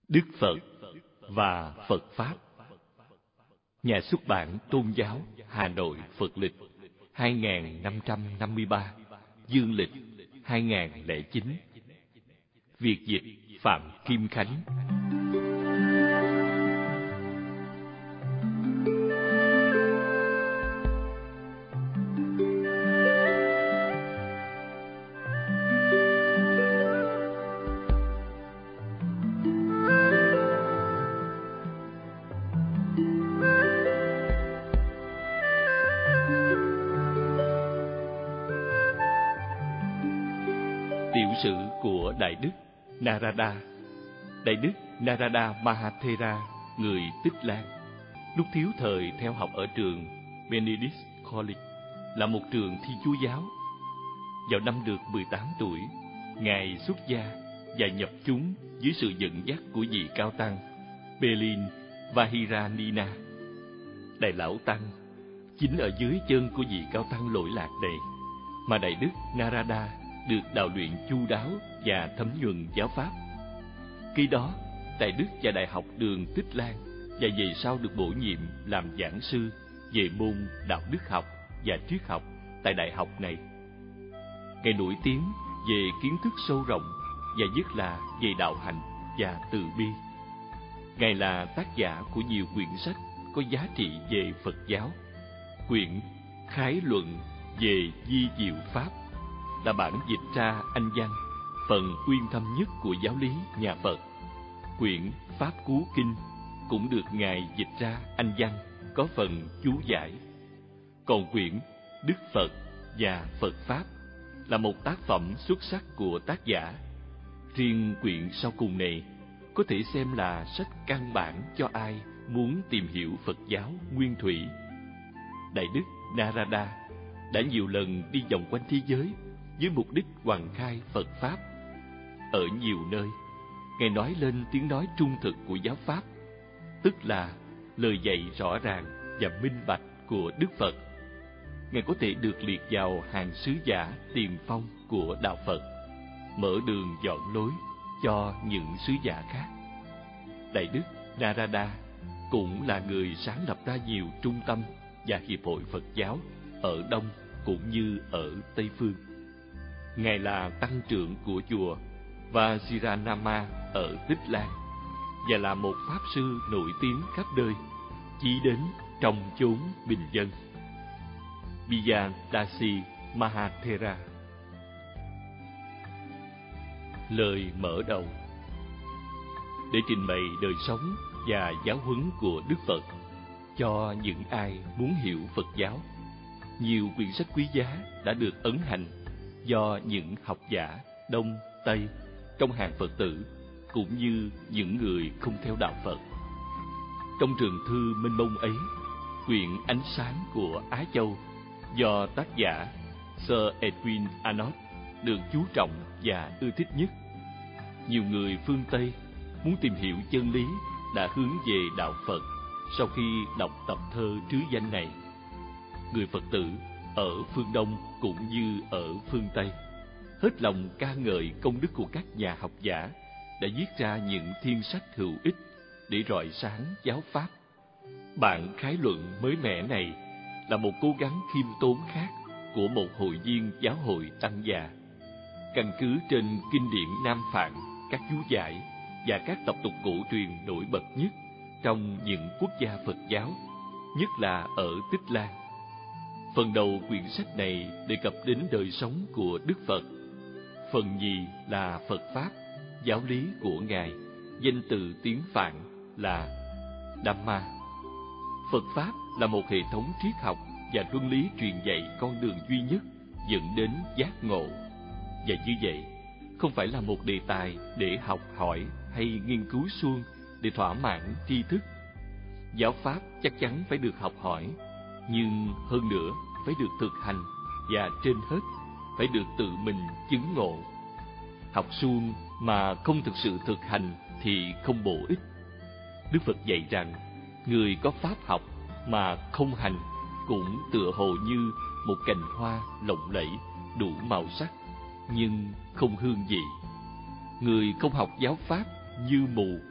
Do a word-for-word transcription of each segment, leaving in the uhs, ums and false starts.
Đức Phật và Phật Pháp. Nhà xuất bản Tôn giáo Hà Nội Phật lịch hai nghìn năm trăm năm mươi ba, dương lịch hai nghìn không trăm lẻ chín. Việt dịch Phạm Kim Khánh. Tiểu sử của Đại Đức Narada. Đại Đức Narada Mahathera, người Tích Lan, lúc thiếu thời theo học ở trường Benedict College, là một trường Thiên Chúa giáo. Vào năm được mười tám tuổi, Ngài xuất gia và nhập chúng dưới sự dẫn dắt của vị cao tăng Pelin Vahiranina. Đại lão tăng chính ở dưới chân của vị cao tăng lỗi lạc này mà Đại Đức Narada được đào luyện chu đáo và thấm nhuần giáo pháp. Khi đó, Đại Đức và Đại học Đường Tích Lan và về sau được bổ nhiệm làm giảng sư về môn đạo đức học và triết học tại đại học này. Ngài nổi tiếng về kiến thức sâu rộng và nhất là về đạo hạnh và từ bi. Ngài là tác giả của nhiều quyển sách có giá trị về Phật giáo. Quyển Khái luận về vi diệu pháp là bản dịch ra Anh văn, phần uyên thâm nhất của giáo lý nhà Phật. Quyển Pháp Cú Kinh cũng được Ngài dịch ra Anh văn, có phần chú giải. Còn quyển Đức Phật và Phật Pháp là một tác phẩm xuất sắc của tác giả. Riêng quyển sau cùng này có thể xem là sách căn bản cho ai muốn tìm hiểu Phật giáo nguyên thủy. Đại Đức Narada đã nhiều lần đi vòng quanh thế giới với mục đích hoằng khai Phật Pháp. Ở nhiều nơi, Ngài nói lên tiếng nói trung thực của giáo Pháp, tức là lời dạy rõ ràng và minh bạch của Đức Phật. Ngài có thể được liệt vào hàng sứ giả tiền phong của đạo Phật, mở đường dọn lối cho những sứ giả khác. Đại Đức Narada cũng là người sáng lập ra nhiều trung tâm và hiệp hội Phật giáo ở Đông cũng như ở Tây Phương. Ngài là tăng trưởng của chùa Vajirayana ở Tích Lan và là một pháp sư nổi tiếng khắp nơi, chí đến trong chốn bình dân. Bidyadasi Mahathera. Lời mở đầu. Để trình bày đời sống và giáo huấn của Đức Phật cho những ai muốn hiểu Phật giáo, nhiều quyển sách quý giá đã được ấn hành do những học giả Đông, Tây trong hàng Phật tử cũng như những người không theo đạo Phật. Trong trường thư mênh mông ấy, quyển Ánh sáng của Á Châu do tác giả Sir Edwin Arnold được chú trọng và ưa thích nhất. Nhiều người phương Tây muốn tìm hiểu chân lý đã hướng về đạo Phật sau khi đọc tập thơ trứ danh này. Người Phật tử ở phương Đông cũng như ở phương Tây hết lòng ca ngợi công đức của các nhà học giả đã viết ra những thiên sách hữu ích để rọi sáng giáo pháp. Bản khái luận mới mẻ này là một cố gắng khiêm tốn khác của một hội viên giáo hội tăng già, căn cứ trên kinh điển Nam Phạn, các chú giải và các tập tục cổ truyền nổi bật nhất trong những quốc gia Phật giáo, nhất là ở Tích Lan. Phần đầu quyển sách này đề cập đến đời sống của Đức Phật. Phần nhì là Phật Pháp, giáo lý của Ngài, danh từ tiếng Phạn là Dhamma. Phật Pháp là một hệ thống triết học và luân lý truyền dạy con đường duy nhất dẫn đến giác ngộ. Và như vậy, không phải là một đề tài để học hỏi hay nghiên cứu suông để thỏa mãn tri thức. Giáo Pháp chắc chắn phải được học hỏi, nhưng hơn nữa phải được thực hành và trên hết phải được tự mình chứng ngộ. Học suông mà không thực sự thực hành thì không bổ ích. Đức Phật dạy rằng người có pháp học mà không hành cũng tựa hồ như một cành hoa lộng lẫy đủ màu sắc nhưng không hương vị. Người không học giáo pháp như mù,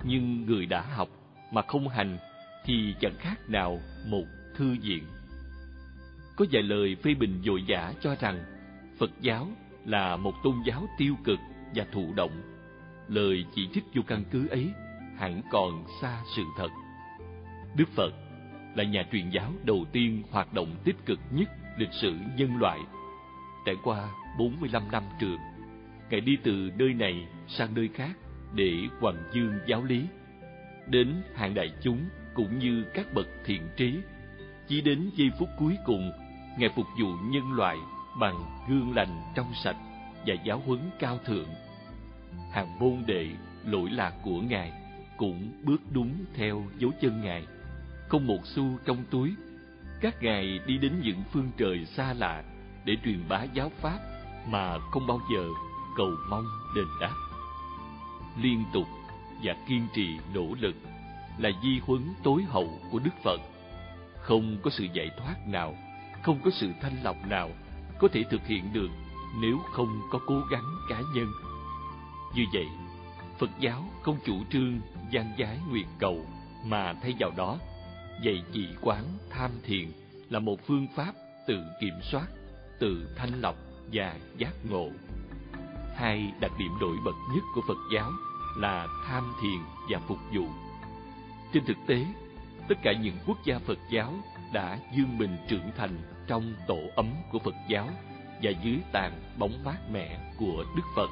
nhưng người đã học mà không hành thì chẳng khác nào một thư viện. Có vài lời phê bình vội vã cho rằng Phật giáo là một tôn giáo tiêu cực và thụ động. Lời chỉ trích vô căn cứ ấy hẳn còn xa sự thật. Đức Phật là nhà truyền giáo đầu tiên hoạt động tích cực nhất lịch sử nhân loại. Trải qua bốn mươi lăm năm trường, Ngài đi từ nơi này sang nơi khác để hoằng dương giáo lý. Đến hàng đại chúng cũng như các bậc thiện trí, chỉ đến giây phút cuối cùng, Ngài phục vụ nhân loại bằng gương lành trong sạch và giáo huấn cao thượng. Hàng môn đệ lỗi lạc của Ngài cũng bước đúng theo dấu chân Ngài, không một xu trong túi. Các Ngài đi đến những phương trời xa lạ để truyền bá giáo pháp mà không bao giờ cầu mong đền đáp. Liên tục và kiên trì nỗ lực là di huấn tối hậu của Đức Phật. Không có sự giải thoát nào, không có sự thanh lọc nào có thể thực hiện được nếu không có cố gắng cá nhân. Như vậy, Phật giáo không chủ trương gian dái nguyện cầu, mà thay vào đó dạy chỉ quán tham thiền là một phương pháp tự kiểm soát, tự thanh lọc và giác ngộ. Hai đặc điểm nổi bật nhất của Phật giáo là tham thiền và phục vụ. Trên thực tế, tất cả những quốc gia Phật giáo đã vươn mình trưởng thành trong tổ ấm của Phật giáo và dưới tàn bóng mát mẻ của Đức Phật.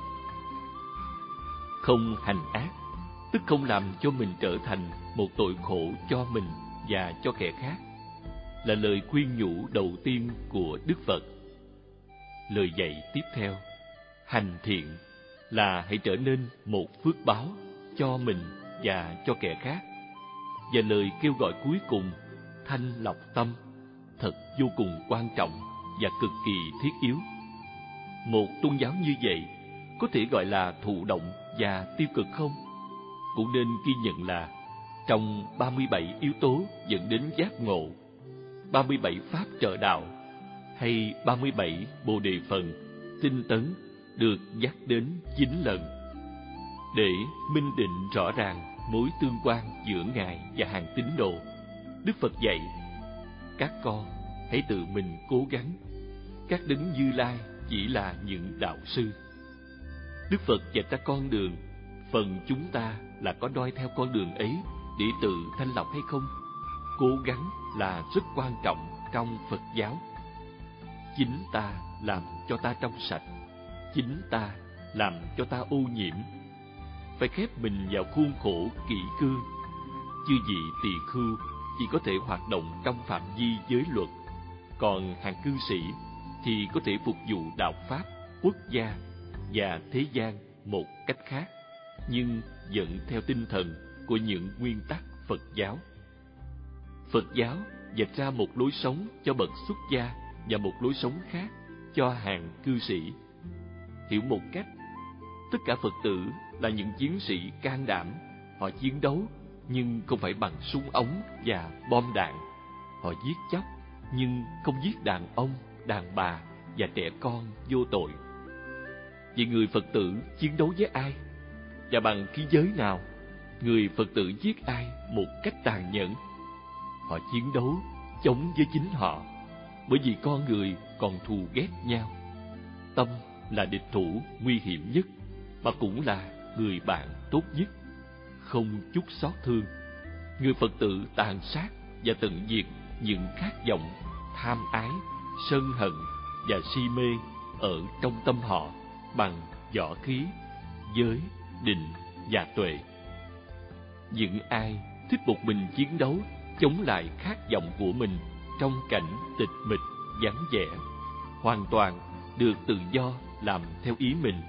Không hành ác, tức không làm cho mình trở thành một tội khổ cho mình và cho kẻ khác, là lời khuyên nhủ đầu tiên của Đức Phật. Lời dạy tiếp theo, hành thiện, là hãy trở nên một phước báo cho mình và cho kẻ khác. Và lời kêu gọi cuối cùng, thanh lọc tâm, thật vô cùng quan trọng và cực kỳ thiết yếu. Một tôn giáo như vậy có thể gọi là thụ động và tiêu cực không? Cũng nên ghi nhận là trong ba mươi bảy yếu tố dẫn đến giác ngộ, ba mươi bảy pháp trợ đạo hay ba mươi bảy bồ đề phần, tinh tấn được nhắc đến chín lần. Để minh định rõ ràng mối tương quan giữa Ngài và hàng tín đồ, Đức Phật dạy: các con hãy tự mình cố gắng, các đấng Như Lai chỉ là những đạo sư. Đức Phật dạy ta con đường, phần chúng ta là có noi theo con đường ấy để tự thanh lọc hay không? Cố gắng là rất quan trọng trong Phật giáo. Chính ta làm cho ta trong sạch, chính ta làm cho ta ô nhiễm. Phải khép mình vào khuôn khổ kỷ cương. Chư vị tỳ khưu chỉ có thể hoạt động trong phạm vi giới luật, còn hàng cư sĩ thì có thể phục vụ đạo pháp, quốc gia và thế gian một cách khác, nhưng vẫn theo tinh thần của những nguyên tắc Phật giáo. Phật giáo vạch ra một lối sống cho bậc xuất gia và một lối sống khác cho hàng cư sĩ. Hiểu một cách, tất cả Phật tử là những chiến sĩ can đảm. Họ chiến đấu nhưng không phải bằng súng ống và bom đạn. Họ giết chóc nhưng không giết đàn ông, đàn bà và trẻ con vô tội. Vậy người Phật tử chiến đấu với ai? Và bằng khí giới nào? Người Phật tử giết ai một cách tàn nhẫn? Họ chiến đấu chống với chính họ, bởi vì con người còn thù ghét nhau. Tâm là địch thủ nguy hiểm nhất, mà cũng là người bạn tốt nhất. Không chút xót thương, người Phật tử tàn sát và tận diệt những khát vọng, tham ái, sân hận và si mê ở trong tâm họ bằng võ khí, giới, định và tuệ. Những ai thích một mình chiến đấu chống lại khát vọng của mình trong cảnh tịch mịch, vắng vẻ, hoàn toàn được tự do làm theo ý mình.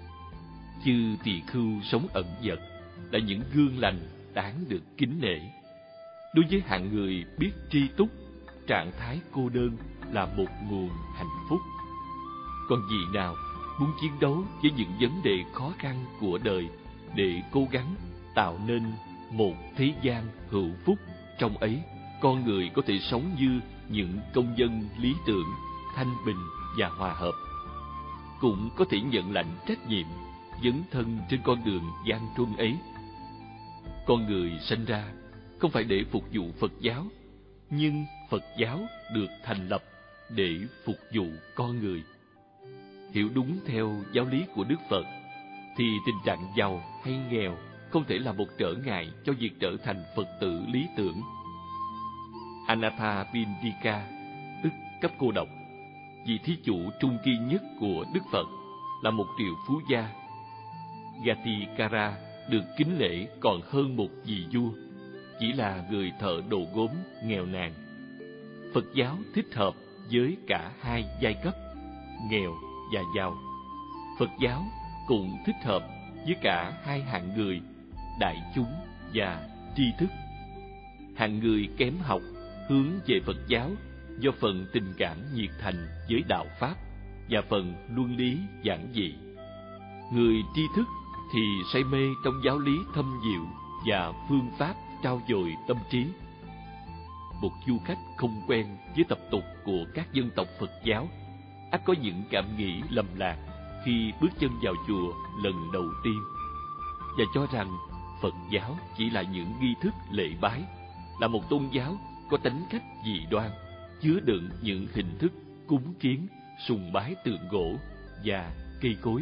Chư tỳ khưu sống ẩn dật là những gương lành đáng được kính nể. Đối với hạng người biết tri túc, trạng thái cô đơn là một nguồn hạnh phúc. Còn vị nào muốn chiến đấu với những vấn đề khó khăn của đời để cố gắng tạo nên một thế gian hữu phúc, trong ấy con người có thể sống như những công dân lý tưởng, thanh bình và hòa hợp, cũng có thể nhận lãnh trách nhiệm dấn thân trên con đường gian truân ấy. Con người sinh ra không phải để phục vụ Phật giáo, nhưng Phật giáo được thành lập để phục vụ con người. Hiểu đúng theo giáo lý của Đức Phật, thì tình trạng giàu hay nghèo không thể là một trở ngại cho việc trở thành Phật tử lý tưởng. Anathapindika, tức cấp cô độc, vị thí chủ trung kiên nhất của Đức Phật, là một triệu phú gia. Gatikara được kính lễ còn hơn một vị vua, chỉ là người thợ đồ gốm nghèo nàn. Phật giáo thích hợp với cả hai giai cấp, nghèo và giàu. Phật giáo cũng thích hợp với cả hai hạng người, đại chúng và tri thức. Hạng người kém học hướng về Phật giáo do phần tình cảm nhiệt thành với đạo Pháp và phần luân lý giản dị. Người tri thức thì say mê trong giáo lý thâm diệu và phương pháp trau dồi tâm trí. Một du khách không quen với tập tục của các dân tộc Phật giáo ắt có những cảm nghĩ lầm lạc khi bước chân vào chùa lần đầu tiên, và cho rằng Phật giáo chỉ là những nghi thức lễ bái, là một tôn giáo có tánh cách dị đoan, chứa đựng những hình thức cúng kiến, sùng bái tượng gỗ và cây cối.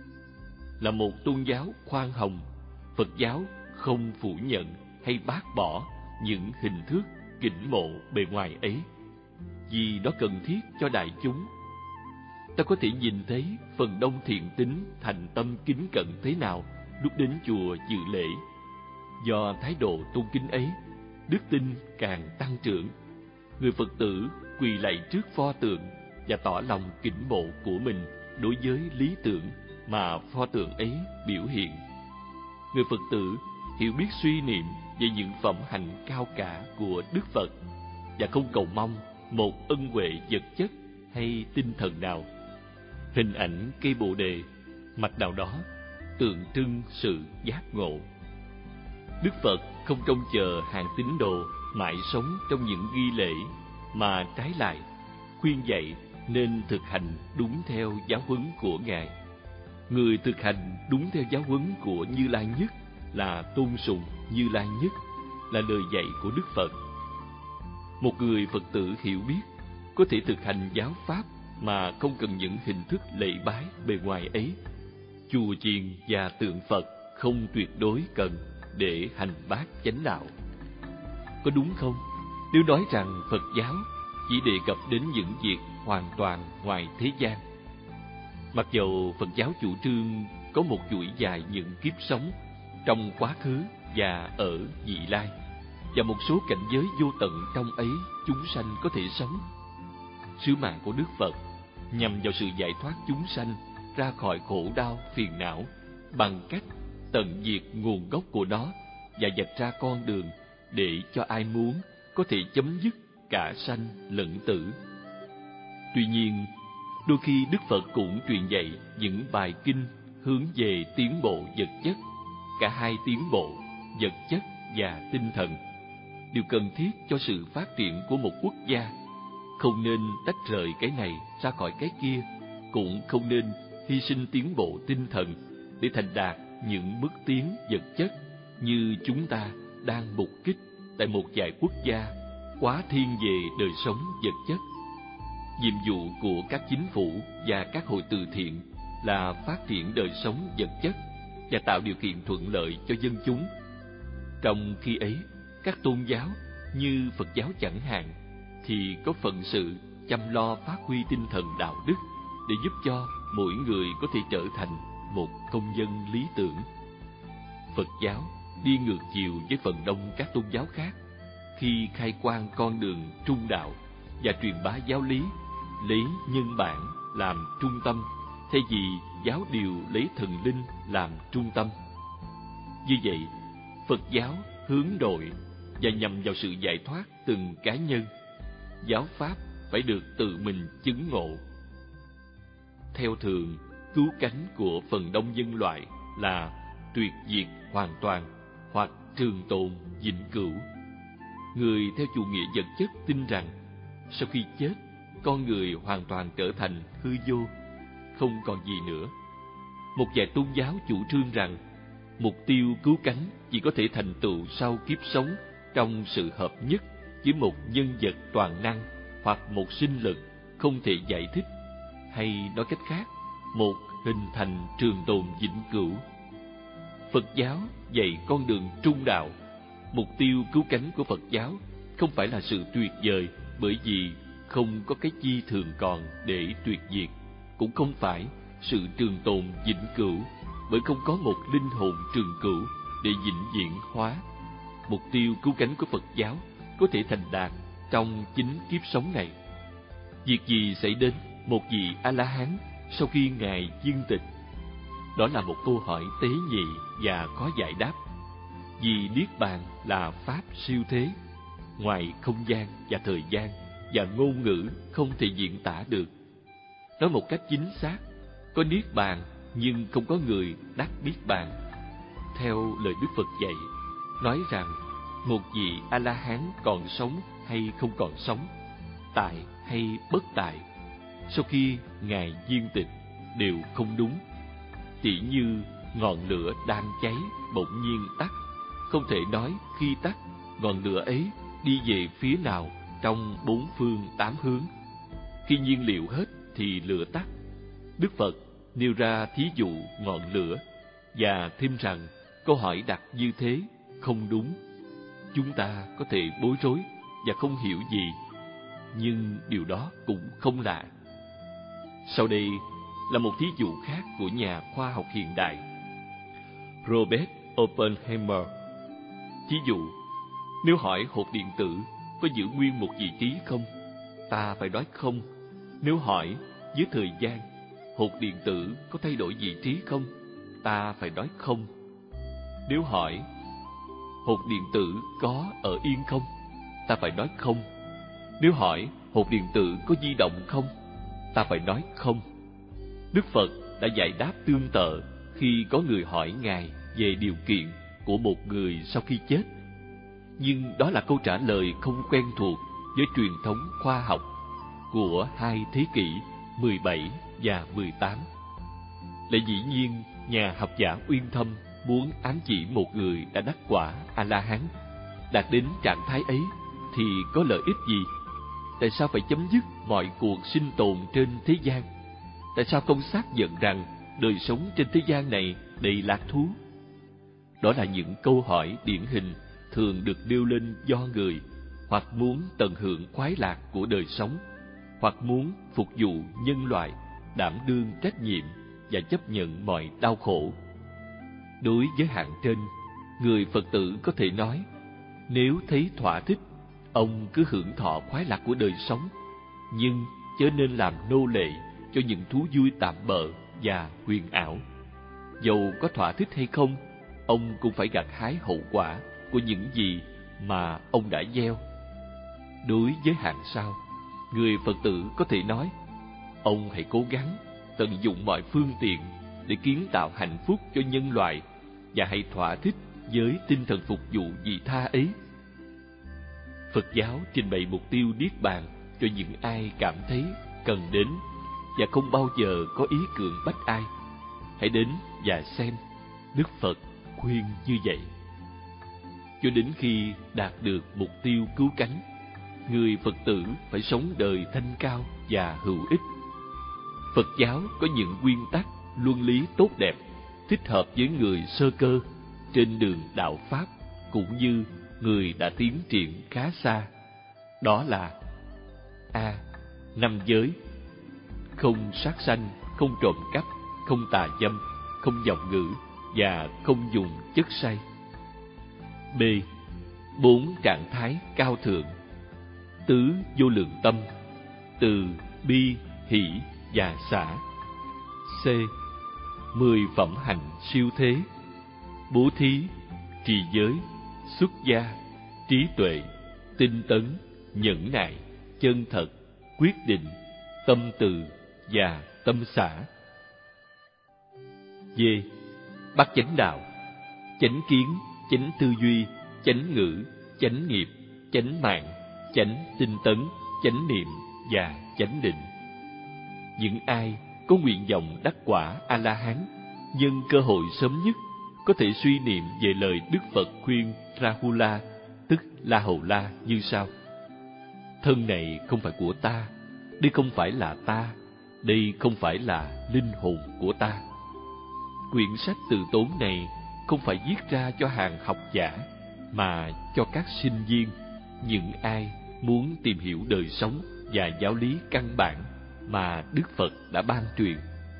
Là một tôn giáo khoan hồng, Phật giáo không phủ nhận hay bác bỏ những hình thức kính mộ bề ngoài ấy, vì đó cần thiết cho đại chúng. Ta có thể nhìn thấy phần đông thiện tín thành tâm kính cẩn thế nào lúc đến chùa dự lễ. Do thái độ tôn kính ấy, đức tin càng tăng trưởng. Người Phật tử quỳ lạy trước pho tượng và tỏ lòng kính mộ của mình đối với lý tưởng mà pho tượng ấy biểu hiện. Người Phật tử hiểu biết suy niệm về những phẩm hạnh cao cả của Đức Phật và không cầu mong một ân huệ vật chất hay tinh thần nào. Hình ảnh cây bồ đề, mặt nào đó tượng trưng sự giác ngộ. Đức Phật không trông chờ hàng tín đồ mãi sống trong những nghi lễ, mà trái lại khuyên dạy nên thực hành đúng theo giáo huấn của Ngài. Người thực hành đúng theo giáo huấn của Như Lai Nhất là tôn sùng Như Lai Nhất, là lời dạy của Đức Phật. Một người Phật tử hiểu biết có thể thực hành giáo pháp mà không cần những hình thức lễ bái bề ngoài ấy. Chùa chiền và tượng Phật không tuyệt đối cần để hành bát chánh đạo. Có đúng không nếu nói rằng Phật giáo chỉ đề cập đến những việc hoàn toàn ngoài thế gian? Mặc dầu Phật giáo chủ trương có một chuỗi dài những kiếp sống trong quá khứ và ở vị lai, và một số cảnh giới vô tận trong ấy chúng sanh có thể sống. Sứ mạng của Đức Phật nhằm vào sự giải thoát chúng sanh ra khỏi khổ đau phiền não bằng cách tận diệt nguồn gốc của nó và vạch ra con đường để cho ai muốn có thể chấm dứt cả sanh lẫn tử. Tuy nhiên, đôi khi Đức Phật cũng truyền dạy những bài kinh hướng về tiến bộ vật chất. Cả hai tiến bộ, vật chất và tinh thần, đều cần thiết cho sự phát triển của một quốc gia. Không nên tách rời cái này ra khỏi cái kia, cũng không nên hy sinh tiến bộ tinh thần để thành đạt những bước tiến vật chất như chúng ta đang mục kích tại một vài quốc gia quá thiên về đời sống vật chất. Nhiệm vụ của các chính phủ và các hội từ thiện là phát triển đời sống vật chất và tạo điều kiện thuận lợi cho dân chúng. Trong khi ấy, các tôn giáo như Phật giáo chẳng hạn thì có phận sự chăm lo phát huy tinh thần đạo đức để giúp cho mỗi người có thể trở thành một công dân lý tưởng. Phật giáo đi ngược chiều với phần đông các tôn giáo khác khi khai quang con đường trung đạo và truyền bá giáo lý lấy nhân bản làm trung tâm, thay vì giáo điều lấy thần linh làm trung tâm. Như vậy, Phật giáo hướng nội và nhằm vào sự giải thoát từng cá nhân. Giáo pháp phải được tự mình chứng ngộ. Theo thường, cứu cánh của phần đông nhân loại là tuyệt diệt hoàn toàn hoặc trường tồn vĩnh cửu. Người theo chủ nghĩa vật chất tin rằng sau khi chết, con người hoàn toàn trở thành hư vô, không còn gì nữa. Một vài tôn giáo chủ trương rằng Mục tiêu cứu cánh chỉ có thể thành tựu sau kiếp sống trong sự hợp nhất với một nhân vật toàn năng hoặc một sinh lực không thể giải thích, hay nói cách khác, một hình thành trường tồn vĩnh cửu. Phật giáo dạy con đường trung đạo. Mục tiêu cứu cánh của Phật giáo không phải là sự tuyệt vời, bởi vì không có cái chi thường còn để tuyệt diệt, cũng không phải sự trường tồn vĩnh cửu, bởi không có một linh hồn trường cửu để vĩnh viễn hóa. Mục tiêu cứu cánh của Phật giáo có thể thành đạt trong chính kiếp sống này. Việc gì xảy đến một vị A-la-hán sau khi Ngài viên tịch? Đó là một câu hỏi tế nhị và khó giải đáp. Vì Niết Bàn là Pháp siêu thế, ngoài không gian và thời gian và ngôn ngữ không thể diễn tả được. Nói một cách chính xác, có Niết Bàn nhưng không có người đắc Niết Bàn. Theo lời Đức Phật dạy, nói rằng một vị A-la-hán còn sống hay không còn sống, tại hay bất tại, sau khi Ngài viên tịch đều không đúng. Chỉ như ngọn lửa đang cháy bỗng nhiên tắt, không thể nói khi tắt ngọn lửa ấy đi về phía nào trong bốn phương tám hướng. Khi nhiên liệu hết thì lửa tắt. Đức Phật nêu ra thí dụ ngọn lửa và thêm rằng câu hỏi đặt như thế không đúng. Chúng ta có thể bối rối và không hiểu gì, nhưng điều đó cũng không lạ. Sau đây là một thí dụ khác của nhà khoa học hiện đại, Robert Oppenheimer. Thí dụ, nếu hỏi hột điện tử có giữ nguyên một vị trí không, ta phải nói không. Nếu hỏi với thời gian, hột điện tử có thay đổi vị trí không, ta phải nói không. Nếu hỏi hột điện tử có ở yên không, ta phải nói không. Nếu hỏi hột điện tử có di động không, ta phải nói không. Đức Phật đã giải đáp tương tự khi có người hỏi Ngài về điều kiện của một người sau khi chết. Nhưng đó là câu trả lời không quen thuộc với truyền thống khoa học của hai thế kỷ mười bảy và mười tám. Lẽ dĩ nhiên, nhà học giả uyên thâm muốn ám chỉ một người đã đắc quả A-la-hán. Đạt đến trạng thái ấy thì có lợi ích gì? Tại sao phải chấm dứt mọi cuộc sinh tồn trên thế gian? Tại sao không xác nhận rằng đời sống trên thế gian này đầy lạc thú? Đó là những câu hỏi điển hình thường được nêu lên do người hoặc muốn tận hưởng khoái lạc của đời sống, hoặc muốn phục vụ nhân loại, đảm đương trách nhiệm và chấp nhận mọi đau khổ. Đối với hạng trên, người Phật tử có thể nói, nếu thấy thỏa thích, ông cứ hưởng thọ khoái lạc của đời sống, nhưng chớ nên làm nô lệ cho những thú vui tạm bợ và huyền ảo. Dầu có thỏa thích hay không, ông cũng phải gặt hái hậu quả của những gì mà ông đã gieo. Đối với hạng sau, người Phật tử có thể nói, ông hãy cố gắng tận dụng mọi phương tiện để kiến tạo hạnh phúc cho nhân loại, và hãy thỏa thích với tinh thần phục vụ vị tha ấy. Phật giáo trình bày mục tiêu Niết Bàn cho những ai cảm thấy cần đến, và không bao giờ có ý cưỡng bách ai. Hãy đến và xem, Đức Phật khuyên như vậy. Cho đến khi đạt được mục tiêu cứu cánh, người Phật tử phải sống đời thanh cao và hữu ích. Phật giáo có những nguyên tắc, luân lý tốt đẹp, thích hợp với người sơ cơ trên đường đạo Pháp, cũng như người đã tiến triển khá xa. Đó là: A. Năm giới: không sát sanh, không trộm cắp, không tà dâm, không vọng ngữ và không dùng chất say. B. Bốn trạng thái cao thượng: tứ vô lượng tâm, từ bi, hỷ và xả. C. Mười phẩm hạnh siêu thế: bố thí, trì giới, xuất gia, trí tuệ, tinh tấn, nhẫn nại, chân thật, quyết định, tâm từ và tâm xả. D. Bát chánh đạo: chánh kiến, chánh tư duy, chánh ngữ, chánh nghiệp, chánh mạng, chánh tinh tấn, chánh niệm và chánh định. Những ai có nguyện vọng đắc quả A-la-hán, nhân cơ hội sớm nhất có thể suy niệm về lời Đức Phật khuyên Rahula, tức La Hầu La, như sau: thân này không phải của ta, đây không phải là ta, đây không phải là linh hồn của ta. Quyển sách từ tốn này không phải viết ra cho hàng học giả, mà cho các sinh viên, những ai muốn tìm hiểu đời sống và giáo lý căn bản mà Đức Phật đã ban truyền.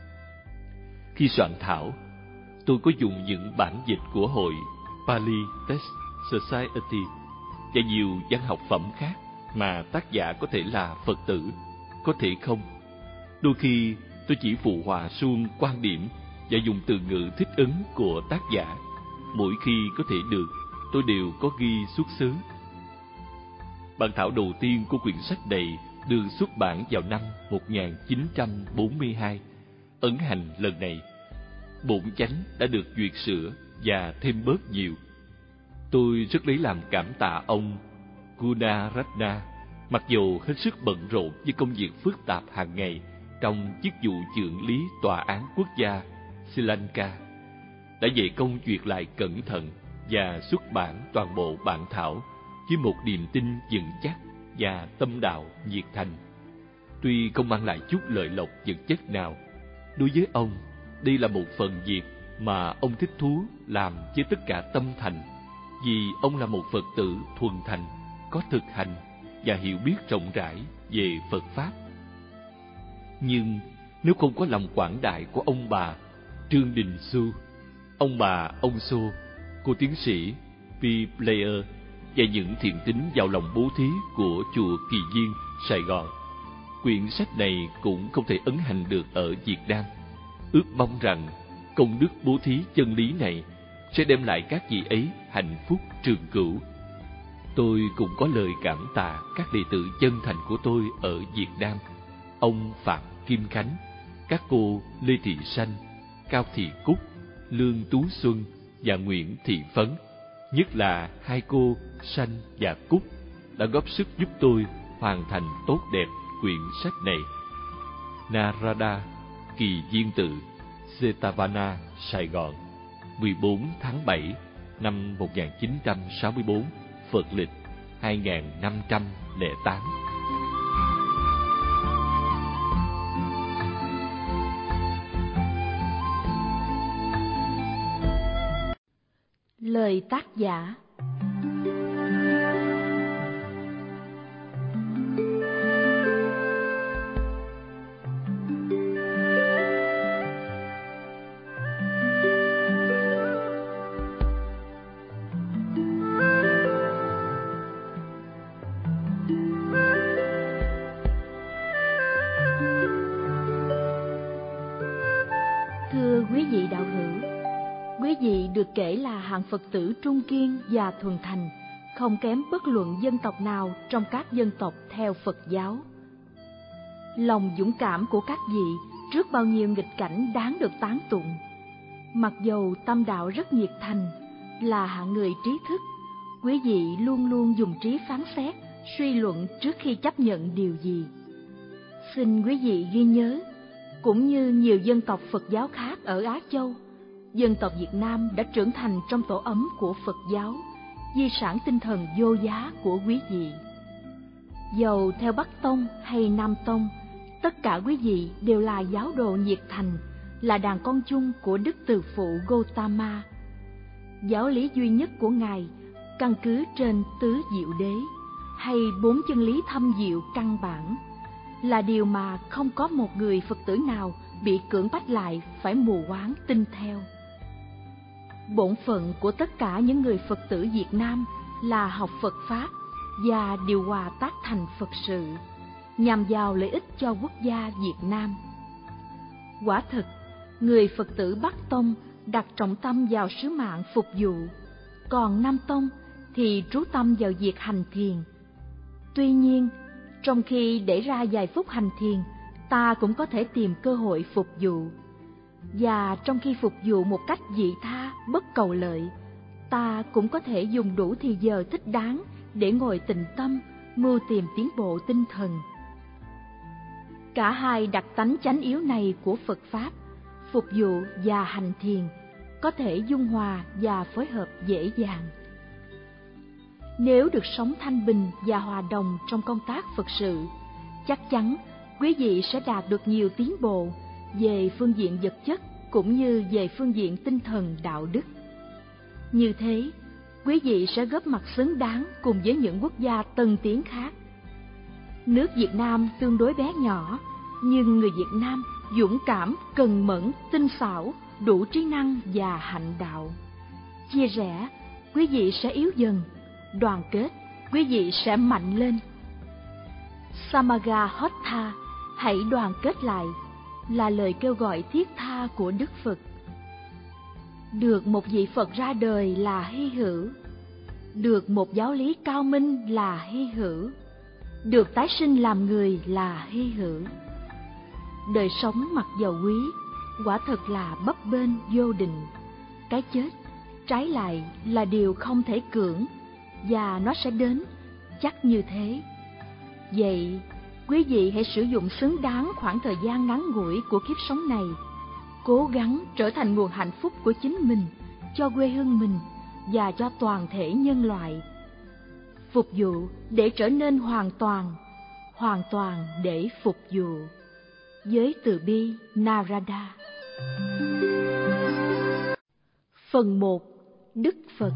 Khi soạn thảo, tôi có dùng những bản dịch của hội Pali Text Society và nhiều văn học phẩm khác mà tác giả có thể là Phật tử, có thể không. Đôi khi tôi chỉ phụ họa suông quan điểm và dùng từ ngữ thích ứng của tác giả. Mỗi khi có thể được, tôi đều có ghi xuất xứ. Bản thảo đầu tiên của quyển sách này được xuất bản vào năm một nghìn chín trăm bốn mươi hai. Ấn hành lần này, bổn chánh đã được duyệt sửa và thêm bớt nhiều. Tôi rất lấy làm cảm tạ ông Gunaratna, mặc dù hết sức bận rộn với công việc phức tạp hàng ngày trong chức vụ chưởng lý tòa án quốc gia Sri Lanka, đã dày công duyệt lại cẩn thận và xuất bản toàn bộ bản thảo với một niềm tin vững chắc và tâm đạo nhiệt thành. Tuy không mang lại chút lợi lộc vật chất nào, đối với ông, đây là một phần việc mà ông thích thú làm với tất cả tâm thành, vì ông là một Phật tử thuần thành, có thực hành và hiểu biết rộng rãi về Phật Pháp. Nhưng nếu không có lòng quảng đại của ông bà Trương Đình Xu, ông bà Ông Xô, cô tiến sĩ P. Player và những thiện tín giàu lòng bố thí của chùa Kỳ Viên, Sài Gòn, quyển sách này cũng không thể ấn hành được ở Việt Nam. Ước mong rằng công đức bố thí chân lý này sẽ đem lại các vị ấy hạnh phúc trường cửu. Tôi cũng có lời cảm tạ các đệ tử chân thành của tôi ở Việt Nam, ông Phạm Kim Khánh, các cô Lê Thị Sanh, Cao Thị Cúc, Lương Tú Xuân và Nguyễn Thị Phấn, nhất là hai cô Sanh và Cúc đã góp sức giúp tôi hoàn thành tốt đẹp quyển sách này. Narada, Kỳ Viên Tự, Jetavana, Sài Gòn, mười bốn tháng bảy năm một nghìn chín trăm sáu mươi tư, Phật lịch hai nghìn năm trăm lẻ tám. Lời tác giả. Thưa quý vị đạo hữu, quý vị được kể là hạng Phật tử trung kiên và thuần thành, không kém bất luận dân tộc nào trong các dân tộc theo Phật giáo. Lòng dũng cảm của các vị trước bao nhiêu nghịch cảnh đáng được tán tụng. Mặc dầu tâm đạo rất nhiệt thành, là hạng người trí thức, quý vị luôn luôn dùng trí phán xét, suy luận trước khi chấp nhận điều gì. Xin quý vị ghi nhớ, cũng như nhiều dân tộc Phật giáo khác ở Á Châu, dân tộc Việt Nam đã trưởng thành trong tổ ấm của Phật giáo, di sản tinh thần vô giá của quý vị. Dầu theo Bắc Tông hay Nam Tông, tất cả quý vị đều là giáo đồ nhiệt thành, là đàn con chung của Đức Từ Phụ Gotama. Giáo lý duy nhất của Ngài căn cứ trên tứ diệu đế, hay bốn chân lý thâm diệu căn bản, là điều mà không có một người Phật tử nào bị cưỡng bách lại phải mù quáng tin theo. Bổn phận của tất cả những người Phật tử Việt Nam là học Phật Pháp và điều hòa tác thành Phật sự, nhằm vào lợi ích cho quốc gia Việt Nam. Quả thực, người Phật tử Bắc Tông đặt trọng tâm vào sứ mạng phục vụ, còn Nam Tông thì trú tâm vào việc hành thiền. Tuy nhiên, trong khi để ra vài phút hành thiền, ta cũng có thể tìm cơ hội phục vụ. Và trong khi phục vụ một cách vị tha, bất cầu lợi, ta cũng có thể dùng đủ thì giờ thích đáng để ngồi tịnh tâm, mưu tìm tiến bộ tinh thần. Cả hai đặc tánh chánh yếu này của Phật Pháp, phục vụ và hành thiền, có thể dung hòa và phối hợp dễ dàng. Nếu được sống thanh bình và hòa đồng trong công tác Phật sự, chắc chắn quý vị sẽ đạt được nhiều tiến bộ về phương diện vật chất cũng như về phương diện tinh thần đạo đức. Như thế, quý vị sẽ góp mặt xứng đáng cùng với những quốc gia tân tiến khác. Nước Việt Nam tương đối bé nhỏ, nhưng người Việt Nam dũng cảm, cần mẫn, tinh xảo, đủ trí năng và hạnh đạo. Chia rẽ, quý vị sẽ yếu dần; đoàn kết, quý vị sẽ mạnh lên. Samaga Hotha, hãy đoàn kết lại, là lời kêu gọi thiết tha của Đức Phật. Được một vị Phật ra đời là hy hữu, được một giáo lý cao minh là hy hữu, được tái sinh làm người là hy hữu. Đời sống mặc dầu quý, quả thật là bấp bênh vô định. Cái chết, trái lại, là điều không thể cưỡng, và nó sẽ đến, chắc như thế. Vậy, quý vị hãy sử dụng xứng đáng khoảng thời gian ngắn ngủi của kiếp sống này, cố gắng trở thành nguồn hạnh phúc của chính mình, cho quê hương mình và cho toàn thể nhân loại. Phục vụ để trở nên hoàn toàn, hoàn toàn để phục vụ. Với từ bi Narada. Phần một. Đức Phật.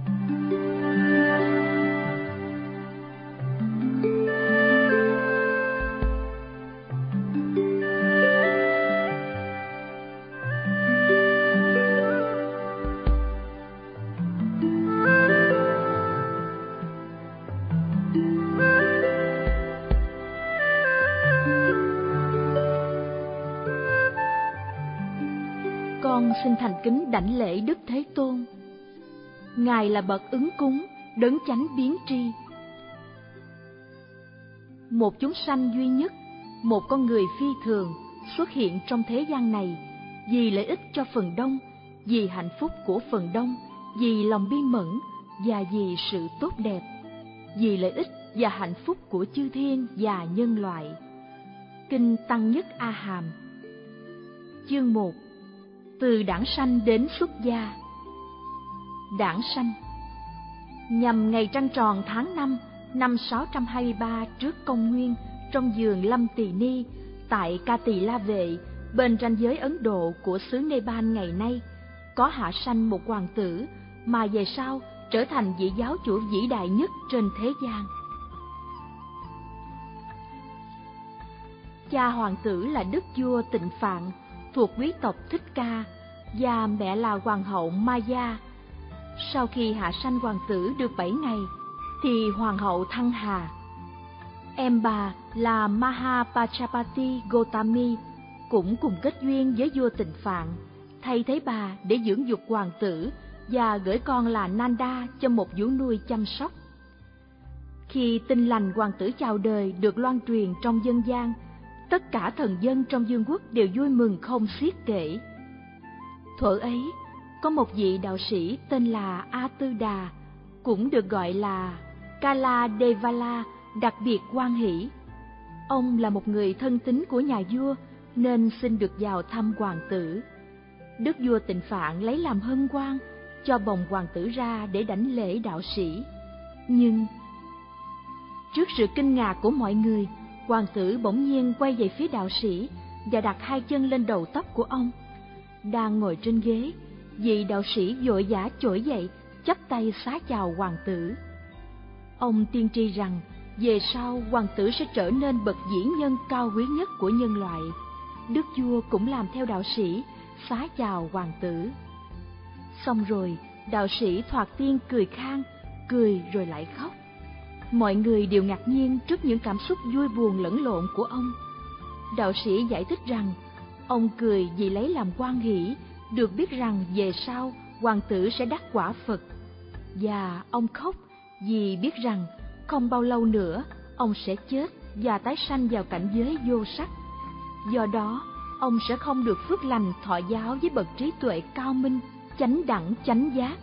Con xin thành kính đảnh lễ Đức Thế Tôn. Ngài là bậc ứng cúng, đấng chánh biến tri. Một chúng sanh duy nhất, một con người phi thường xuất hiện trong thế gian này vì lợi ích cho phần đông, vì hạnh phúc của phần đông, vì lòng bi mẫn và vì sự tốt đẹp, vì lợi ích và hạnh phúc của chư thiên và nhân loại. Kinh Tăng Nhất A Hàm. Chương một. Từ đản sanh đến xuất gia. Đản sanh. Nhằm ngày trăng tròn tháng năm năm sáu trăm hai mươi ba trước công nguyên, trong vườn Lâm Tỳ Ni tại Ca Tỳ La Vệ, bên ranh giới Ấn Độ của xứ Nepal ngày nay, có hạ sanh một hoàng tử mà về sau trở thành vị giáo chủ vĩ đại nhất trên thế gian. Cha hoàng tử là đức vua Tịnh Phạn, thuộc quý tộc Thích Ca, và mẹ là hoàng hậu Maya. Sau khi hạ sanh hoàng tử được bảy ngày, thì hoàng hậu thăng hà. Em bà là Mahapajapati Gotami cũng cùng kết duyên với vua Tịnh Phạn, thay thế bà để dưỡng dục hoàng tử và gửi con là Nanda cho một vú nuôi chăm sóc. Khi tin lành hoàng tử chào đời được loan truyền trong dân gian, tất cả thần dân trong vương quốc đều vui mừng không xiết kể. Thuở ấy, có một vị đạo sĩ tên là A Tư Đà, cũng được gọi là Kala Devala, đặc biệt hoan hỷ. Ông là một người thân tín của nhà vua nên xin được vào thăm hoàng tử. Đức vua Tịnh Phạn lấy làm hân hoan, cho bồng hoàng tử ra để đảnh lễ đạo sĩ. Nhưng trước sự kinh ngạc của mọi người, hoàng tử bỗng nhiên quay về phía đạo sĩ và đặt hai chân lên đầu tóc của ông. Đang ngồi trên ghế, vị đạo sĩ vội vã trỗi dậy, chắp tay xá chào hoàng tử. Ông tiên tri rằng về sau hoàng tử sẽ trở nên bậc vĩ nhân cao quý nhất của nhân loại. Đức vua cũng làm theo đạo sĩ, xá chào hoàng tử. Xong rồi, đạo sĩ thoạt tiên cười khang, cười rồi lại khóc. Mọi người đều ngạc nhiên trước những cảm xúc vui buồn lẫn lộn của ông. Đạo sĩ giải thích rằng ông cười vì lấy làm hoan hỷ được biết rằng về sau hoàng tử sẽ đắc quả Phật, và ông khóc vì biết rằng không bao lâu nữa ông sẽ chết và tái sanh vào cảnh giới vô sắc. Do đó, ông sẽ không được phước lành thọ giáo với bậc trí tuệ cao minh, chánh đẳng chánh giác.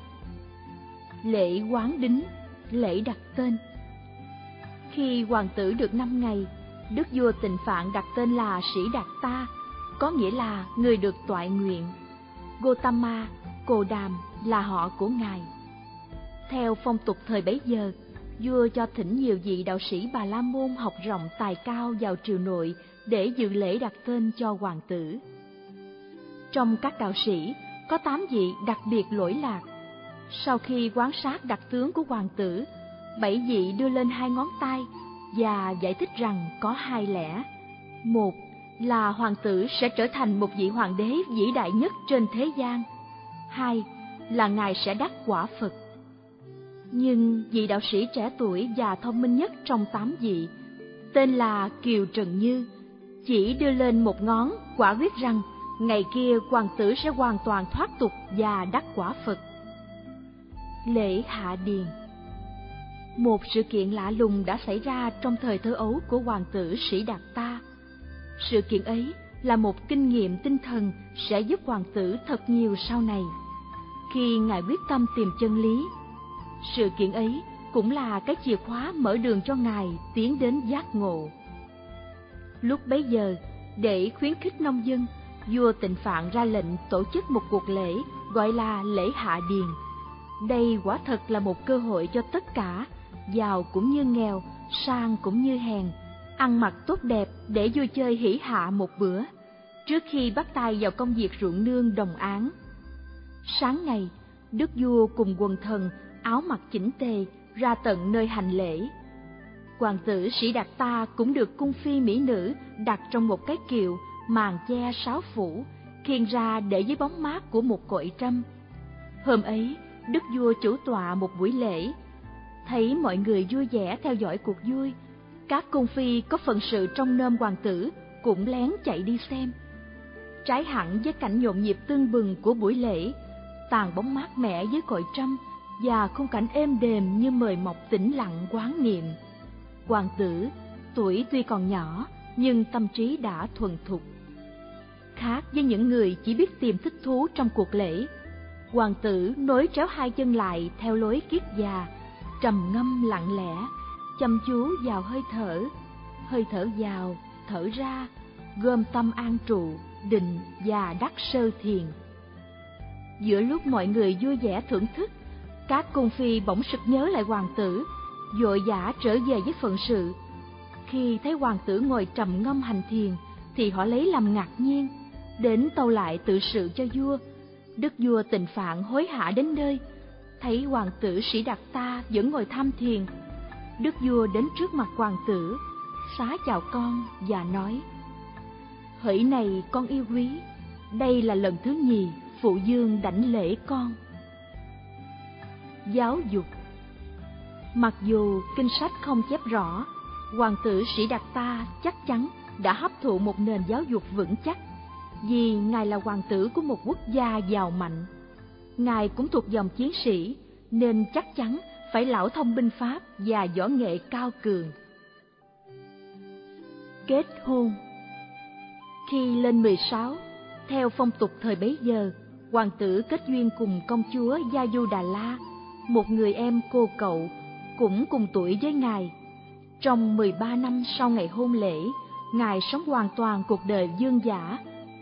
Lễ hoán đính, lễ đặt tên. Khi hoàng tử được năm ngày, đức vua Tịnh Phạn đặt tên là Sĩ Đạt Ta, có nghĩa là người được toại nguyện. Gotama Cô Đàm là họ của ngài. Theo phong tục thời bấy giờ, vua cho thỉnh nhiều vị đạo sĩ Bà La Môn học rộng tài cao vào triều nội để dự lễ đặt tên cho hoàng tử. Trong các đạo sĩ, có tám vị đặc biệt lỗi lạc. Sau khi quan sát đặc tướng của hoàng tử, bảy vị đưa lên hai ngón tay và giải thích rằng có hai lẽ. Một là hoàng tử sẽ trở thành một vị hoàng đế vĩ đại nhất trên thế gian. Hai là ngài sẽ đắc quả Phật. Nhưng vị đạo sĩ trẻ tuổi và thông minh nhất trong tám vị, tên là Kiều Trần Như, chỉ đưa lên một ngón quả quyết rằng ngày kia hoàng tử sẽ hoàn toàn thoát tục và đắc quả Phật. Lễ hạ điền. Một sự kiện lạ lùng đã xảy ra trong thời thơ ấu của hoàng tử Sĩ Đạt Ta. Sự kiện ấy là một kinh nghiệm tinh thần sẽ giúp hoàng tử thật nhiều sau này, khi ngài quyết tâm tìm chân lý. Sự kiện ấy cũng là cái chìa khóa mở đường cho ngài tiến đến giác ngộ. Lúc bấy giờ, để khuyến khích nông dân, vua Tịnh Phạn ra lệnh tổ chức một cuộc lễ gọi là lễ hạ điền. Đây quả thật là một cơ hội cho tất cả, giàu cũng như nghèo, sang cũng như hèn, ăn mặc tốt đẹp để vui chơi hỉ hạ một bữa, trước khi bắt tay vào công việc ruộng nương đồng áng. Sáng ngày, đức vua cùng quần thần áo mặc chỉnh tề ra tận nơi hành lễ. Hoàng tử Sĩ Đạt Ta cũng được cung phi mỹ nữ đặt trong một cái kiệu màn che sáu phủ, khiêng ra để dưới bóng mát của một cội trâm. Hôm ấy, đức vua chủ tọa một buổi lễ, thấy mọi người vui vẻ theo dõi cuộc vui. Các cung phi có phận sự trông nom hoàng tử cũng lén chạy đi xem. Trái hẳn với cảnh nhộn nhịp tưng bừng của buổi lễ, tàn bóng mát mẻ dưới cội trâm và khung cảnh êm đềm như mời mọc tĩnh lặng quán niệm. Hoàng tử, tuổi tuy còn nhỏ nhưng tâm trí đã thuần thục. Khác với những người chỉ biết tìm thích thú trong cuộc lễ, hoàng tử nối tréo hai chân lại theo lối kiết già, trầm ngâm lặng lẽ, chăm chú vào hơi thở, hơi thở vào, thở ra, gom tâm an trụ, định và đắc sơ thiền. Giữa lúc mọi người vui vẻ thưởng thức, các cung phi bỗng sực nhớ lại hoàng tử, vội vã trở về với phận sự. Khi thấy hoàng tử ngồi trầm ngâm hành thiền, thì họ lấy làm ngạc nhiên, đến tâu lại tự sự cho vua. Đức vua Tịnh Phạn hối hả đến nơi, thấy hoàng tử Sĩ Đạt Ta vẫn ngồi tham thiền. Đức vua đến trước mặt hoàng tử, xá chào con và nói: Hỡi này con yêu quý, đây là lần thứ nhì phụ vương đảnh lễ con. Giáo dục. Mặc dù kinh sách không chép rõ, hoàng tử Sĩ Đạt Ta chắc chắn đã hấp thụ một nền giáo dục vững chắc, vì ngài là hoàng tử của một quốc gia giàu mạnh. Ngài cũng thuộc dòng chiến sĩ, nên chắc chắn phải lão thông binh pháp và võ nghệ cao cường. Kết hôn. Khi lên mười sáu, theo phong tục thời bấy giờ, hoàng tử kết duyên cùng công chúa Gia Du Đà La, một người em cô cậu cũng cùng tuổi với ngài. Trong mười ba năm sau ngày hôn lễ, ngài sống hoàn toàn cuộc đời dương dã,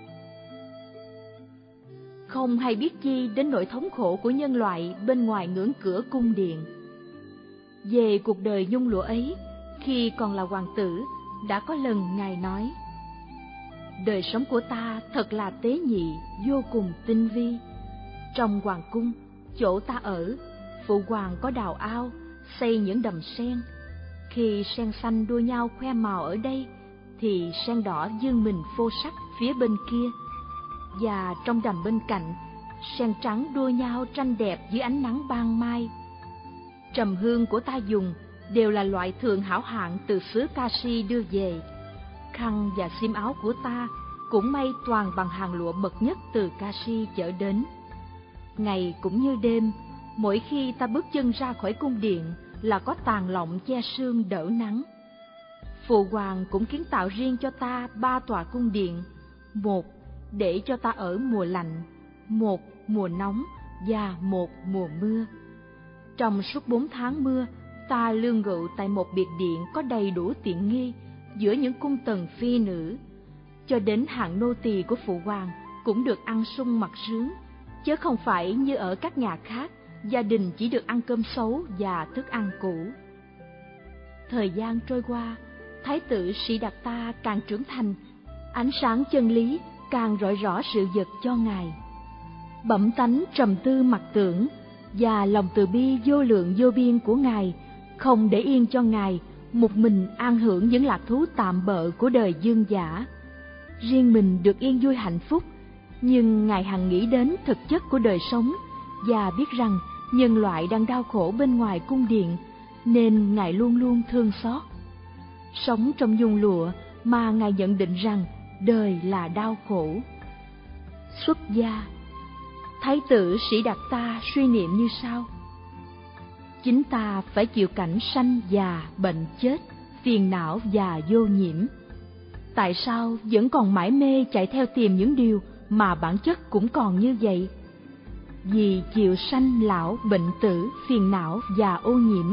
không hay biết chi đến nỗi thống khổ của nhân loại bên ngoài ngưỡng cửa cung điện. Về cuộc đời nhung lụa ấy, khi còn là hoàng tử, đã có lần ngài nói: Đời sống của ta thật là tế nhị, vô cùng tinh vi. Trong hoàng cung, chỗ ta ở, phụ hoàng có đào ao, xây những đầm sen. Khi sen xanh đua nhau khoe màu ở đây, thì sen đỏ vươn mình phô sắc phía bên kia. Và trong đầm bên cạnh, sen trắng đua nhau tranh đẹp dưới ánh nắng ban mai. Trầm hương của ta dùng đều là loại thượng hảo hạng từ xứ Kashi đưa về. Khăn và xiêm áo của ta cũng may toàn bằng hàng lụa bậc nhất từ Kashi chở đến. Ngày cũng như đêm, mỗi khi ta bước chân ra khỏi cung điện là có tàn lọng che sương đỡ nắng. Phụ hoàng cũng kiến tạo riêng cho ta ba tòa cung điện, một để cho ta ở mùa lạnh, một mùa nóng và một mùa mưa. Trong suốt bốn tháng mưa, ta lương ngự tại một biệt điện có đầy đủ tiện nghi giữa những cung tần phi nữ, cho đến hạng nô tỳ của phụ hoàng cũng được ăn sung mặc sướng, chứ không phải như ở các nhà khác, gia đình chỉ được ăn cơm xấu và thức ăn cũ. Thời gian trôi qua, Thái tử Sĩ Đạt Ta càng trưởng thành, ánh sáng chân lý càng rọi rõ sự vật cho Ngài. Bẩm tánh trầm tư mặc tưởng và lòng từ bi vô lượng vô biên của Ngài không để yên cho Ngài một mình an hưởng những lạc thú tạm bợ của đời dương dã. Riêng mình được yên vui hạnh phúc, nhưng Ngài hằng nghĩ đến thực chất của đời sống và biết rằng nhân loại đang đau khổ bên ngoài cung điện, nên Ngài luôn luôn thương xót. Sống trong nhung lụa mà Ngài nhận định rằng đời là đau khổ. Xuất gia, Thái tử Sĩ Đạt Ta suy niệm như sau: chính ta phải chịu cảnh sanh già, bệnh chết, phiền não và vô nhiễm. Tại sao vẫn còn mải mê chạy theo tìm những điều mà bản chất cũng còn như vậy? Vì chịu sanh lão, bệnh tử, phiền não và ô nhiễm.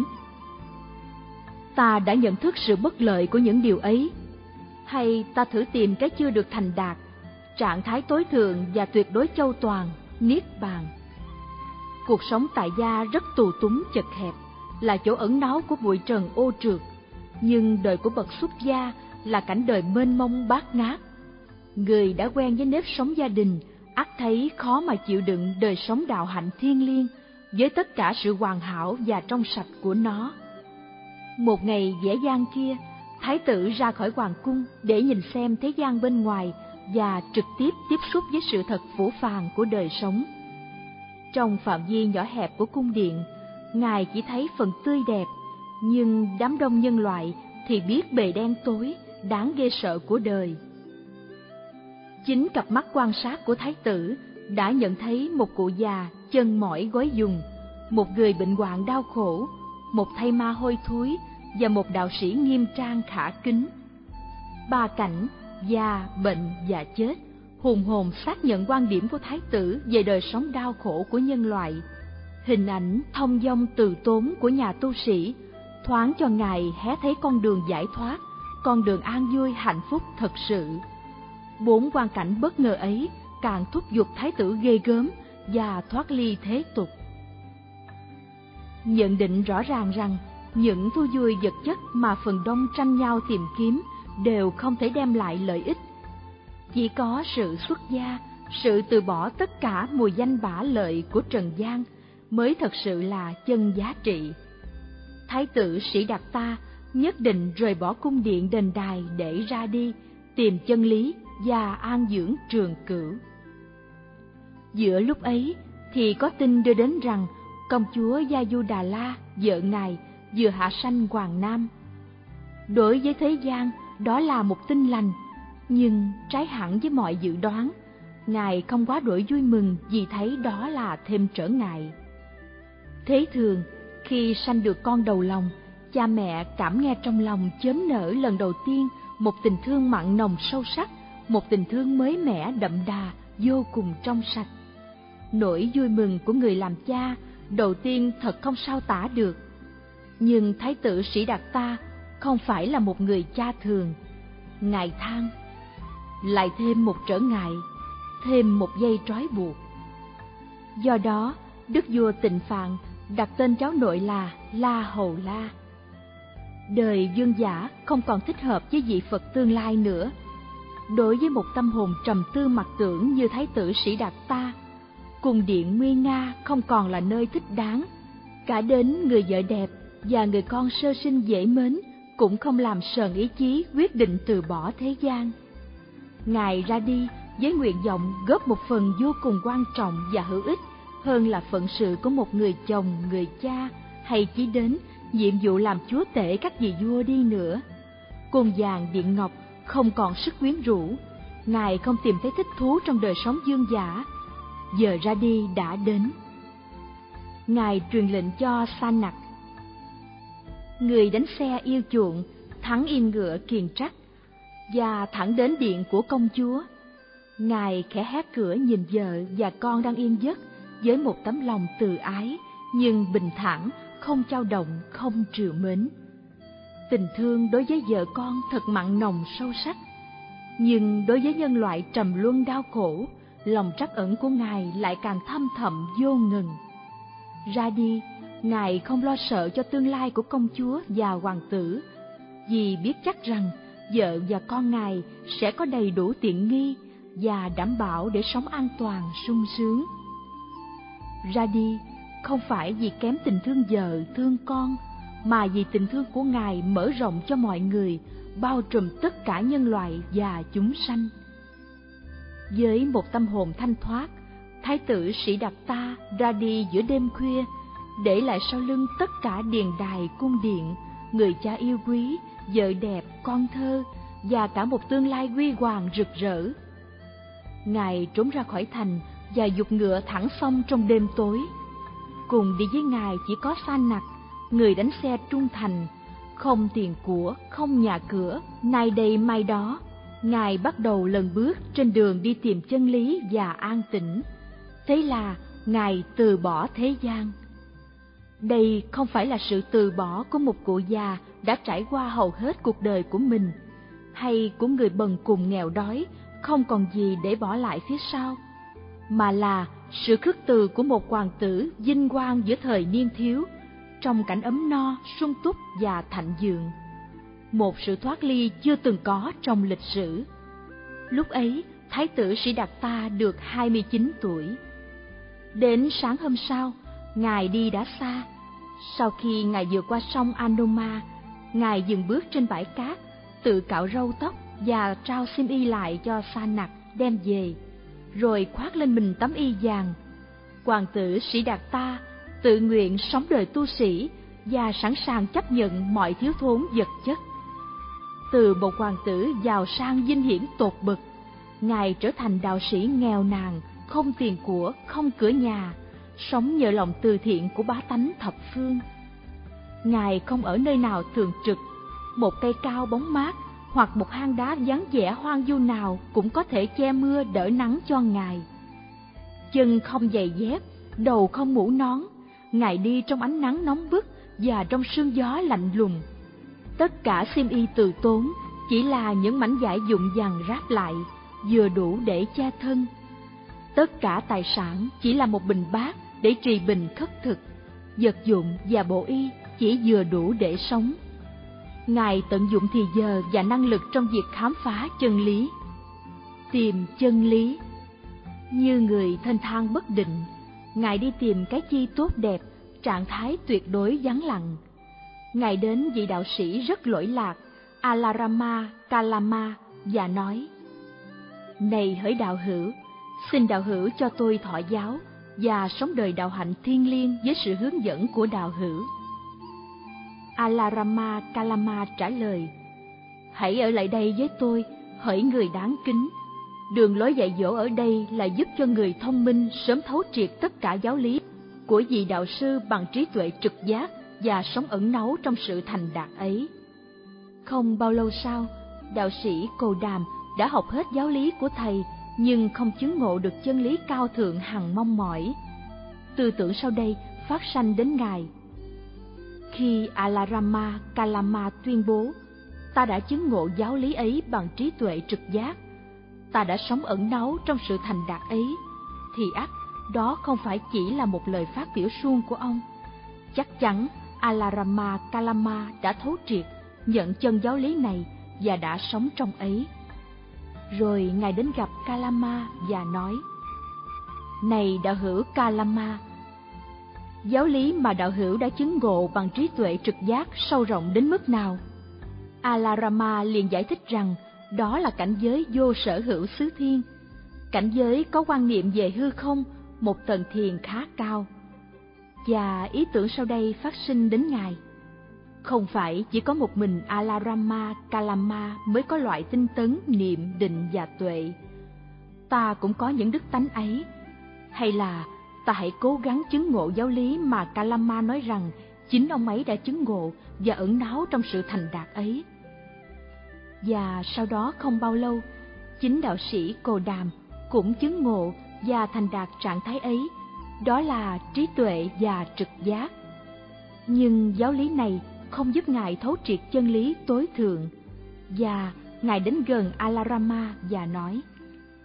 Ta đã nhận thức sự bất lợi của những điều ấy, hay ta thử tìm cái chưa được thành đạt, trạng thái tối thượng và tuyệt đối châu toàn, niết bàn. Cuộc sống tại gia rất tù túng chật hẹp, là chỗ ẩn náu của bụi trần ô trượt, nhưng đời của bậc xuất gia là cảnh đời mênh mông bát ngát. Người đã quen với nếp sống gia đình, ắt thấy khó mà chịu đựng đời sống đạo hạnh thiêng liêng với tất cả sự hoàn hảo và trong sạch của nó. Một ngày dễ dàng kia, Thái tử ra khỏi hoàng cung để nhìn xem thế gian bên ngoài và trực tiếp tiếp xúc với sự thật phũ phàng của đời sống. Trong phạm vi nhỏ hẹp của cung điện, Ngài chỉ thấy phần tươi đẹp, nhưng đám đông nhân loại thì biết bề đen tối, đáng ghê sợ của đời. Chính cặp mắt quan sát của Thái tử đã nhận thấy một cụ già chân mỏi gối dùng, một người bệnh hoạn đau khổ, một thây ma hôi thối và một đạo sĩ nghiêm trang khả kính. Ba cảnh già, bệnh và chết hùng hồn xác nhận quan điểm của Thái tử về đời sống đau khổ của nhân loại. Hình ảnh thông dong từ tốn của nhà tu sĩ thoáng cho Ngài hé thấy con đường giải thoát, con đường an vui hạnh phúc thật sự. Bốn quang cảnh bất ngờ ấy càng thúc giục Thái tử ghê gớm và thoát ly thế tục. Nhận định rõ ràng rằng những thú vui vật chất mà phần đông tranh nhau tìm kiếm đều không thể đem lại lợi ích. Chỉ có sự xuất gia, sự từ bỏ tất cả mùi danh bả lợi của trần gian mới thật sự là chân giá trị. Thái tử Sĩ Đạt Ta nhất định rời bỏ cung điện đền đài để ra đi tìm chân lý và an dưỡng trường cửu. Giữa lúc ấy thì có tin đưa đến rằng công chúa Gia Du Đà La, vợ Ngài, vừa hạ sanh hoàng nam. Đối với thế gian, đó là một tin lành, nhưng trái hẳn với mọi dự đoán, Ngài không quá đổi vui mừng vì thấy đó là thêm trở ngại. Thế thường, khi sanh được con đầu lòng, cha mẹ cảm nghe trong lòng chớm nở lần đầu tiên một tình thương mặn nồng sâu sắc, một tình thương mới mẻ đậm đà, vô cùng trong sạch. Nỗi vui mừng của người làm cha đầu tiên thật không sao tả được. Nhưng Thái tử Sĩ Đạt Ta không phải là một người cha thường. Ngài than: lại thêm một trở ngại, thêm một dây trói buộc. Do đó, đức vua Tịnh Phạn đặt tên cháu nội là La Hầu La. Đời vương giả không còn thích hợp với vị Phật tương lai nữa. Đối với một tâm hồn trầm tư mặc tưởng như Thái tử Sĩ Đạt Ta, cung điện nguy nga không còn là nơi thích đáng. Cả đến người vợ đẹp và người con sơ sinh dễ mến cũng không làm sờn ý chí quyết định từ bỏ thế gian. Ngài ra đi với nguyện vọng góp một phần vô cùng quan trọng và hữu ích hơn là phận sự của một người chồng, người cha, hay chỉ đến nhiệm vụ làm chúa tể các vị vua đi nữa. Cung vàng điện ngọc không còn sức quyến rũ, Ngài không tìm thấy thích thú trong đời sống dương dã. Giờ ra đi đã đến. Ngài truyền lệnh cho Sa Nặc, người đánh xe yêu chuộng, thắng yên ngựa kiền trắc, và thẳng đến điện của công chúa. Ngài khẽ hé cửa nhìn vợ và con đang yên giấc với một tấm lòng từ ái nhưng bình thản, không dao động, không trìu mến. Tình thương đối với vợ con thật mặn nồng sâu sắc, nhưng đối với nhân loại trầm luân đau khổ, lòng trắc ẩn của Ngài lại càng thâm thẳm vô ngần. Ra đi, Ngài không lo sợ cho tương lai của công chúa và hoàng tử, vì biết chắc rằng vợ và con Ngài sẽ có đầy đủ tiện nghi và đảm bảo để sống an toàn, sung sướng. Ra đi không phải vì kém tình thương vợ, thương con, mà vì tình thương của Ngài mở rộng cho mọi người, bao trùm tất cả nhân loại và chúng sanh. Với một tâm hồn thanh thoát, Thái tử Sĩ Đạt Ta ra đi giữa đêm khuya, để lại sau lưng tất cả điền đài cung điện, người cha yêu quý, vợ đẹp, con thơ và cả một tương lai huy hoàng rực rỡ. Ngài trốn ra khỏi thành và giục ngựa thẳng sông trong đêm tối. Cùng đi với Ngài chỉ có Sa Nặc, người đánh xe trung thành, không tiền của, không nhà cửa, nay đây mai đó. Ngài bắt đầu lần bước trên đường đi tìm chân lý và an tĩnh. Thế là Ngài từ bỏ thế gian. Đây không phải là sự từ bỏ của một cụ già đã trải qua hầu hết cuộc đời của mình, hay của người bần cùng nghèo đói, không còn gì để bỏ lại phía sau, mà là sự khước từ của một hoàng tử vinh quang giữa thời niên thiếu, trong cảnh ấm no, sung túc và thạnh vượng. Một sự thoát ly chưa từng có trong lịch sử. Lúc ấy, Thái tử Sĩ Đạt Ta được hai mươi chín tuổi. Đến sáng hôm sau, Ngài đi đã xa. Sau khi Ngài vượt qua sông Anoma, Ngài dừng bước trên bãi cát, tự cạo râu tóc và trao xiêm y lại cho Sa Nặc đem về, rồi khoác lên mình tấm y vàng. Hoàng tử Sĩ Đạt Ta tự nguyện sống đời tu sĩ và sẵn sàng chấp nhận mọi thiếu thốn vật chất. Từ một hoàng tử giàu sang vinh hiển tột bậc, Ngài trở thành đạo sĩ nghèo nàn, không tiền của, không cửa nhà, sống nhờ lòng từ thiện của bá tánh thập phương. Ngài không ở nơi nào thường trực, một cây cao bóng mát hoặc một hang đá vắng vẻ hoang vu nào cũng có thể che mưa đỡ nắng cho Ngài. Chân không giày dép, đầu không mũ nón, Ngài đi trong ánh nắng nóng bức và trong sương gió lạnh lùng. Tất cả xiêm y từ tốn chỉ là những mảnh vải vụn vàng ráp lại, vừa đủ để che thân. Tất cả tài sản chỉ là một bình bát để trì bình khất thực, vật dụng và bộ y chỉ vừa đủ để sống. Ngài tận dụng thì giờ và năng lực trong việc khám phá chân lý. Tìm chân lý. Như người thênh thang bất định, Ngài đi tìm cái chi tốt đẹp, trạng thái tuyệt đối vắng lặng. Ngài đến vị đạo sĩ rất lỗi lạc, Alarama Kalama, và nói: Này hỡi đạo hữu, xin đạo hữu cho tôi thọ giáo và sống đời đạo hạnh thiêng liêng với sự hướng dẫn của đạo hữu. Alarama Kalama trả lời: Hãy ở lại đây với tôi, hỡi người đáng kính. Đường lối dạy dỗ ở đây là giúp cho người thông minh sớm thấu triệt tất cả giáo lý của vị đạo sư bằng trí tuệ trực giác và sống ẩn náu trong sự thành đạt ấy. Không bao lâu sau, đạo sĩ Cồ Đàm đã học hết giáo lý của thầy, nhưng không chứng ngộ được chân lý cao thượng hằng mong mỏi. Tư tưởng sau đây phát sanh đến Ngài. Khi Alarama Kalama tuyên bố: Ta đã chứng ngộ giáo lý ấy bằng trí tuệ trực giác, ta đã sống ẩn náu trong sự thành đạt ấy, thì ắt đó không phải chỉ là một lời phát biểu suông của ông. Chắc chắn Alarama Kalama đã thấu triệt, nhận chân giáo lý này và đã sống trong ấy. Rồi Ngài đến gặp Kalama và nói: Này đạo hữu Kalama, giáo lý mà đạo hữu đã chứng ngộ bằng trí tuệ trực giác sâu rộng đến mức nào? Alarama liền giải thích rằng đó là cảnh giới vô sở hữu xứ thiên, cảnh giới có quan niệm về hư không, một tầng thiền khá cao. Và ý tưởng sau đây phát sinh đến Ngài: không phải chỉ có một mình Alarama Kalama mới có loại tinh tấn, niệm, định và tuệ. Ta cũng có những đức tánh ấy. Hay là ta hãy cố gắng chứng ngộ giáo lý mà Kalama nói rằng chính ông ấy đã chứng ngộ và ẩn náu trong sự thành đạt ấy. Và sau đó không bao lâu, chính đạo sĩ Cồ Đàm cũng chứng ngộ và thành đạt trạng thái ấy, đó là trí tuệ và trực giác. Nhưng giáo lý này không giúp Ngài thấu triệt chân lý tối thượng, và Ngài đến gần Alarama và nói: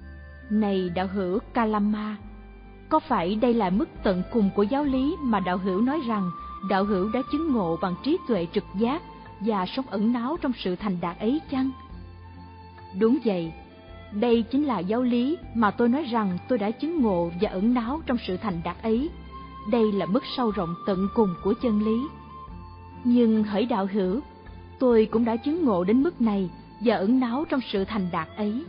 Này đạo hữu Kalama, có phải đây là mức tận cùng của giáo lý mà đạo hữu nói rằng đạo hữu đã chứng ngộ bằng trí tuệ trực giác và sống ẩn náu trong sự thành đạt ấy chăng? Đúng vậy, đây chính là giáo lý mà tôi nói rằng tôi đã chứng ngộ và ẩn náu trong sự thành đạt ấy. Đây là mức sâu rộng tận cùng của chân lý. Nhưng hỡi đạo hữu, tôi cũng đã chứng ngộ đến mức này và ẩn náu trong sự thành đạt ấy.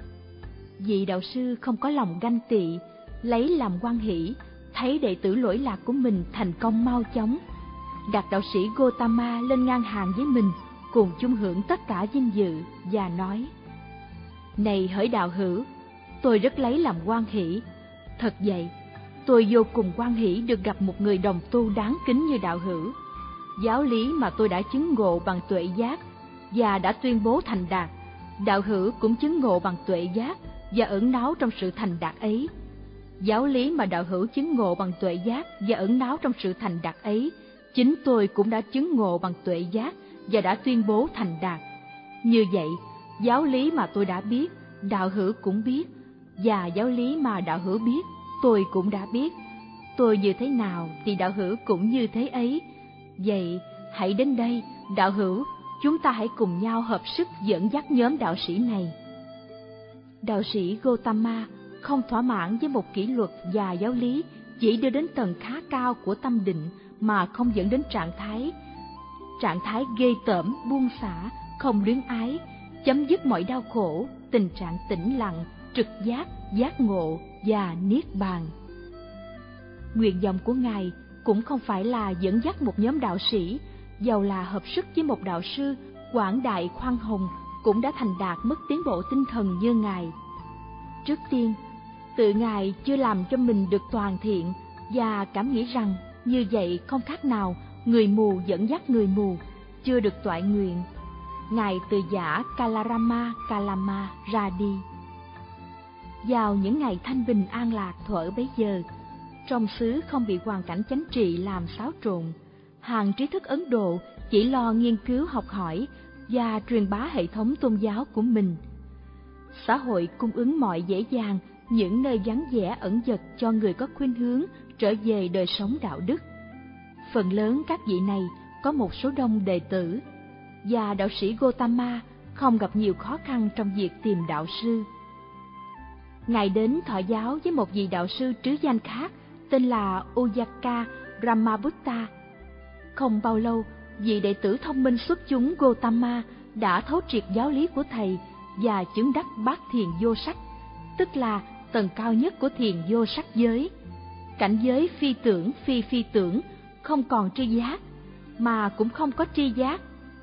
Vị đạo sư không có lòng ganh tị, lấy làm hoan hỷ, thấy đệ tử lỗi lạc của mình thành công mau chóng, đặt đạo sĩ Gotama lên ngang hàng với mình, cùng chung hưởng tất cả vinh dự và nói: Này hỡi đạo hữu, tôi rất lấy làm hoan hỷ. Thật vậy, tôi vô cùng hoan hỷ được gặp một người đồng tu đáng kính như đạo hữu. Giáo lý mà tôi đã chứng ngộ bằng tuệ giác và đã tuyên bố thành đạt, đạo hữu cũng chứng ngộ bằng tuệ giác và ẩn náu trong sự thành đạt ấy. Giáo lý mà đạo hữu chứng ngộ bằng tuệ giác và ẩn náu trong sự thành đạt ấy, chính tôi cũng đã chứng ngộ bằng tuệ giác và đã tuyên bố thành đạt. Như vậy, giáo lý mà tôi đã biết, đạo hữu cũng biết, và giáo lý mà đạo hữu biết, tôi cũng đã biết. Tôi như thế nào thì đạo hữu cũng như thế ấy. Vậy, hãy đến đây, đạo hữu, chúng ta hãy cùng nhau hợp sức dẫn dắt nhóm đạo sĩ này. Đạo sĩ Gotama không thỏa mãn với một kỷ luật và giáo lý chỉ đưa đến tầng khá cao của tâm định mà không dẫn đến trạng thái trạng thái ghê tởm, buông xả, không luyến ái, chấm dứt mọi đau khổ, tình trạng tĩnh lặng, trực giác, giác ngộ và niết bàn. Nguyện vọng của Ngài cũng không phải là dẫn dắt một nhóm đạo sĩ, dầu là hợp sức với một đạo sư quảng đại khoan hồng cũng đã thành đạt mức tiến bộ tinh thần như Ngài. Trước tiên, tự Ngài chưa làm cho mình được toàn thiện và cảm nghĩ rằng như vậy không khác nào người mù dẫn dắt người mù, chưa được toại nguyện. Ngài từ giả Kalarama Kalama ra đi. Vào những ngày thanh bình an lạc thuở bấy giờ, trong xứ không bị hoàn cảnh chánh trị làm xáo trộn, hàng trí thức Ấn Độ chỉ lo nghiên cứu học hỏi và truyền bá hệ thống tôn giáo của mình. Xã hội cung ứng mọi dễ dàng những nơi vắng vẻ ẩn dật cho người có khuynh hướng trở về đời sống đạo đức. Phần lớn các vị này có một số đông đệ tử, và đạo sĩ Gotama không gặp nhiều khó khăn trong việc tìm đạo sư. Ngài đến thọ giáo với một vị đạo sư trứ danh khác tên là Uyaka Brahmabutta. Không bao lâu, vị đệ tử thông minh xuất chúng Gotama đã thấu triệt giáo lý của thầy và chứng đắc bát thiền vô sắc, tức là tầng cao nhất của thiền vô sắc giới. Cảnh giới phi tưởng phi phi tưởng, không còn tri giác, mà cũng không có tri giác.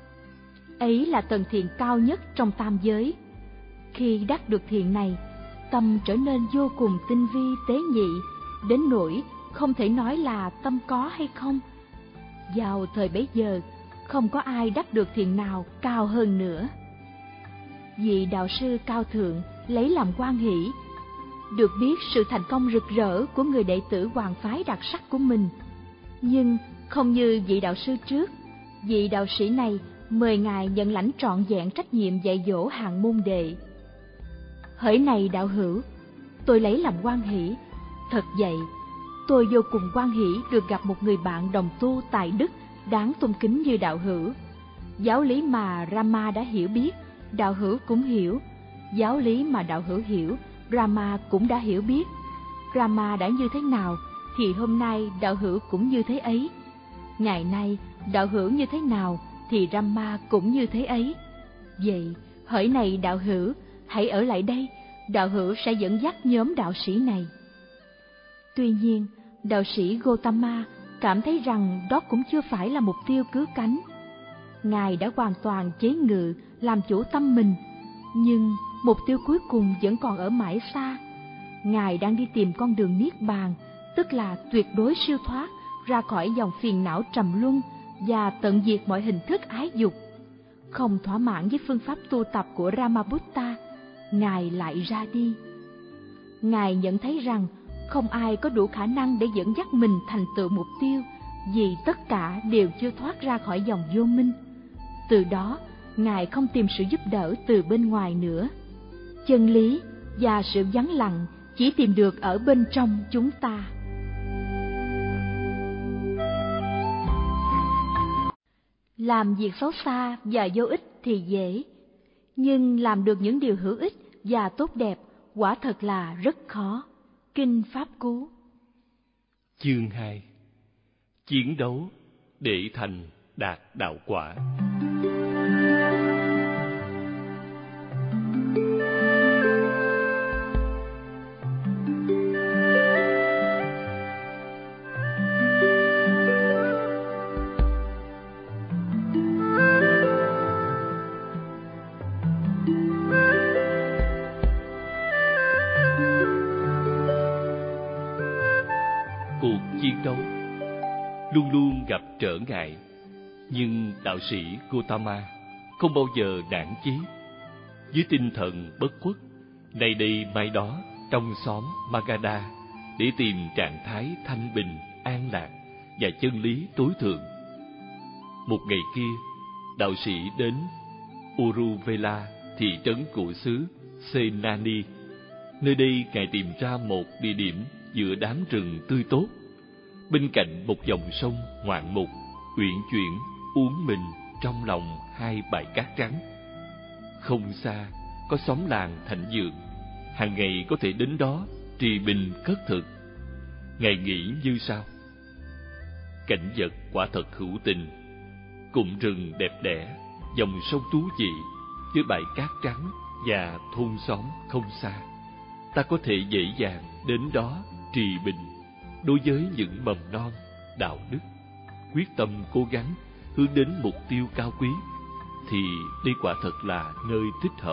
Ấy là tầng thiền cao nhất trong tam giới. Khi đắc được thiền này, tâm trở nên vô cùng tinh vi tế nhị, đến nỗi không thể nói là tâm có hay không. Vào thời bấy giờ, không có ai đắc được thiền nào cao hơn nữa. Vị đạo sư cao thượng lấy làm hoan hỷ, được biết sự thành công rực rỡ của người đệ tử hoàng phái đặc sắc của mình. Nhưng không như vị đạo sư trước, vị đạo sĩ này mời Ngài nhận lãnh trọn vẹn trách nhiệm dạy dỗ hàng môn đệ. Hỡi này đạo hữu, tôi lấy làm hoan hỷ. Thật vậy, tôi vô cùng hoan hỷ được gặp một người bạn đồng tu tài đức đáng tôn kính như đạo hữu. Giáo lý mà Rama đã hiểu biết, đạo hữu cũng hiểu. Giáo lý mà đạo hữu hiểu, Rama cũng đã hiểu biết. Rama đã như thế nào thì hôm nay đạo hữu cũng như thế ấy. Ngày nay đạo hữu như thế nào thì Rama cũng như thế ấy. Vậy, hỡi này đạo hữu, hãy ở lại đây, đạo hữu sẽ dẫn dắt nhóm đạo sĩ này. Tuy nhiên, đạo sĩ Gotama cảm thấy rằng đó cũng chưa phải là mục tiêu cứu cánh. Ngài đã hoàn toàn chế ngự, làm chủ tâm mình, nhưng mục tiêu cuối cùng vẫn còn ở mãi xa. Ngài đang đi tìm con đường niết bàn, tức là tuyệt đối siêu thoát ra khỏi dòng phiền não trầm luân và tận diệt mọi hình thức ái dục. Không thỏa mãn với phương pháp tu tập của Ramabutta, Ngài lại ra đi. Ngài nhận thấy rằng không ai có đủ khả năng để dẫn dắt mình thành tựu mục tiêu, vì tất cả đều chưa thoát ra khỏi dòng vô minh. Từ đó, Ngài không tìm sự giúp đỡ từ bên ngoài nữa. Chân lý, và sự vắng lặng chỉ tìm được ở bên trong chúng ta. Làm việc xấu xa và vô ích thì dễ, nhưng làm được những điều hữu ích và tốt đẹp quả thật là rất khó. Kinh Pháp Cú. Chương hai. Chiến đấu để thành đạt đạo quả. Cuộc chiến đấu luôn luôn gặp trở ngại, nhưng đạo sĩ Gautama không bao giờ nản chí. Với tinh thần bất khuất, nay đây mai đó trong xóm Magadha để tìm trạng thái thanh bình, an lạc và chân lý tối thượng. Một ngày kia, đạo sĩ đến Uruvela, thị trấn của xứ Senani. Nơi đây Ngài tìm ra một địa điểm giữa đám rừng tươi tốt, bên cạnh một dòng sông ngoạn mục, uyển chuyển uốn mình trong lòng hai bãi cát trắng. Không xa có xóm làng Thạnh Dược, hàng ngày có thể đến đó trì bình cất thực. Ngài nghĩ như sau: cảnh vật quả thật hữu tình, cụm rừng đẹp đẽ, dòng sông tú dị với bãi cát trắng và thôn xóm không xa. Ta có thể dễ dàng đến đó trì bình. Đối với những mầm non đạo đức, quyết tâm cố gắng hướng đến mục tiêu cao quý, thì đây quả thật là nơi thích hợp.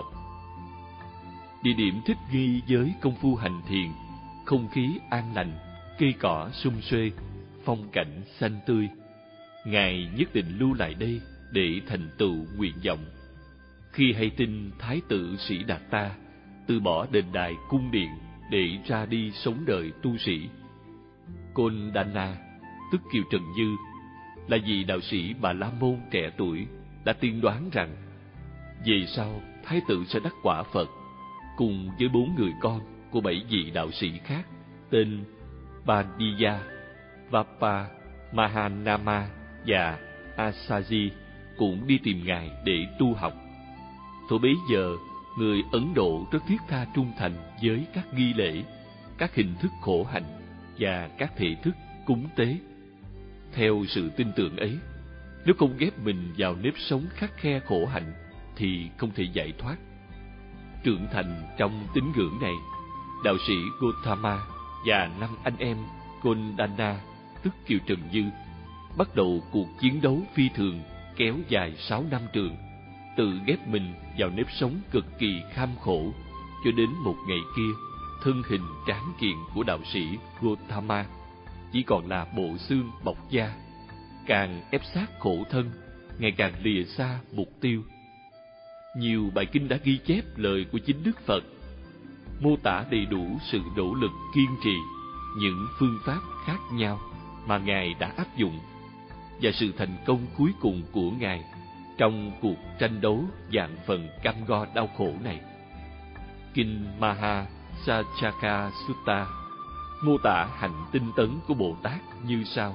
Địa điểm thích nghi với công phu hành thiền, không khí an lành, cây cỏ sum xuê, phong cảnh xanh tươi. Ngài nhất định lưu lại đây để thành tựu nguyện vọng. Khi hay tin Thái tử Sĩ Đạt Ta từ bỏ đền đài cung điện để ra đi sống đời tu sĩ, Kondana, tức Kiều Trần Như, là vị đạo sĩ Bà La Môn trẻ tuổi, đã tiên đoán rằng về sau Thái tử sẽ đắc quả Phật, cùng với bốn người con của bảy vị đạo sĩ khác tên Bandiya, Vapa, Mahanama và Asaji cũng đi tìm Ngài để tu học. Thời bấy giờ, người Ấn Độ rất thiết tha trung thành với các nghi lễ, các hình thức khổ hạnh và các thể thức cúng tế. Theo sự tin tưởng ấy, nếu không ghép mình vào nếp sống khắt khe khổ hạnh thì không thể giải thoát. Trưởng thành trong tín ngưỡng này, đạo sĩ Gautama và năm anh em Kondana, tức Kiều Trần Như, bắt đầu cuộc chiến đấu phi thường kéo dài sáu năm trường, tự ghép mình vào nếp sống cực kỳ kham khổ, cho đến một ngày kia, thân hình tráng kiện của đạo sĩ Gautama chỉ còn là bộ xương bọc da, càng ép sát khổ thân, ngày càng lìa xa mục tiêu. Nhiều bài kinh đã ghi chép lời của chính Đức Phật, mô tả đầy đủ sự nỗ lực kiên trì, những phương pháp khác nhau mà Ngài đã áp dụng, và sự thành công cuối cùng của Ngài trong cuộc tranh đấu vạn phần cam go đau khổ này. Kinh Maha Sachaka Sutta mô tả hạnh tinh tấn của Bồ Tát như sau: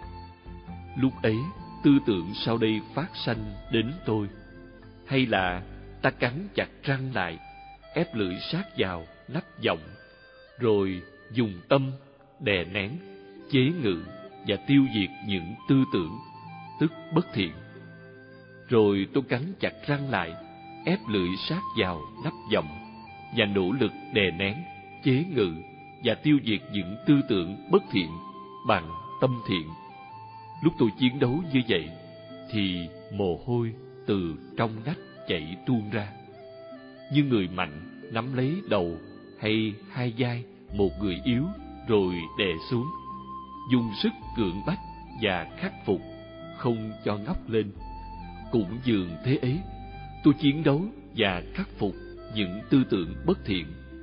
lúc ấy tư tưởng sau đây phát sanh đến tôi, hay là ta cắn chặt răng lại, ép lưỡi sát vào nắp giọng, rồi dùng tâm đè nén, chế ngự và tiêu diệt những tư tưởng, tức bất thiện. Rồi tôi cắn chặt răng lại, ép lưỡi sát vào nắp giọng và nỗ lực đè nén, chế ngự và tiêu diệt những tư tưởng bất thiện bằng tâm thiện. Lúc tôi chiến đấu như vậy thì mồ hôi từ trong nách chảy tuôn ra, như người mạnh nắm lấy đầu hay hai vai một người yếu rồi đè xuống, dùng sức cưỡng bách và khắc phục, không cho ngóc lên. Cũng dường thế ấy, tôi chiến đấu và khắc phục những tư tưởng bất thiện.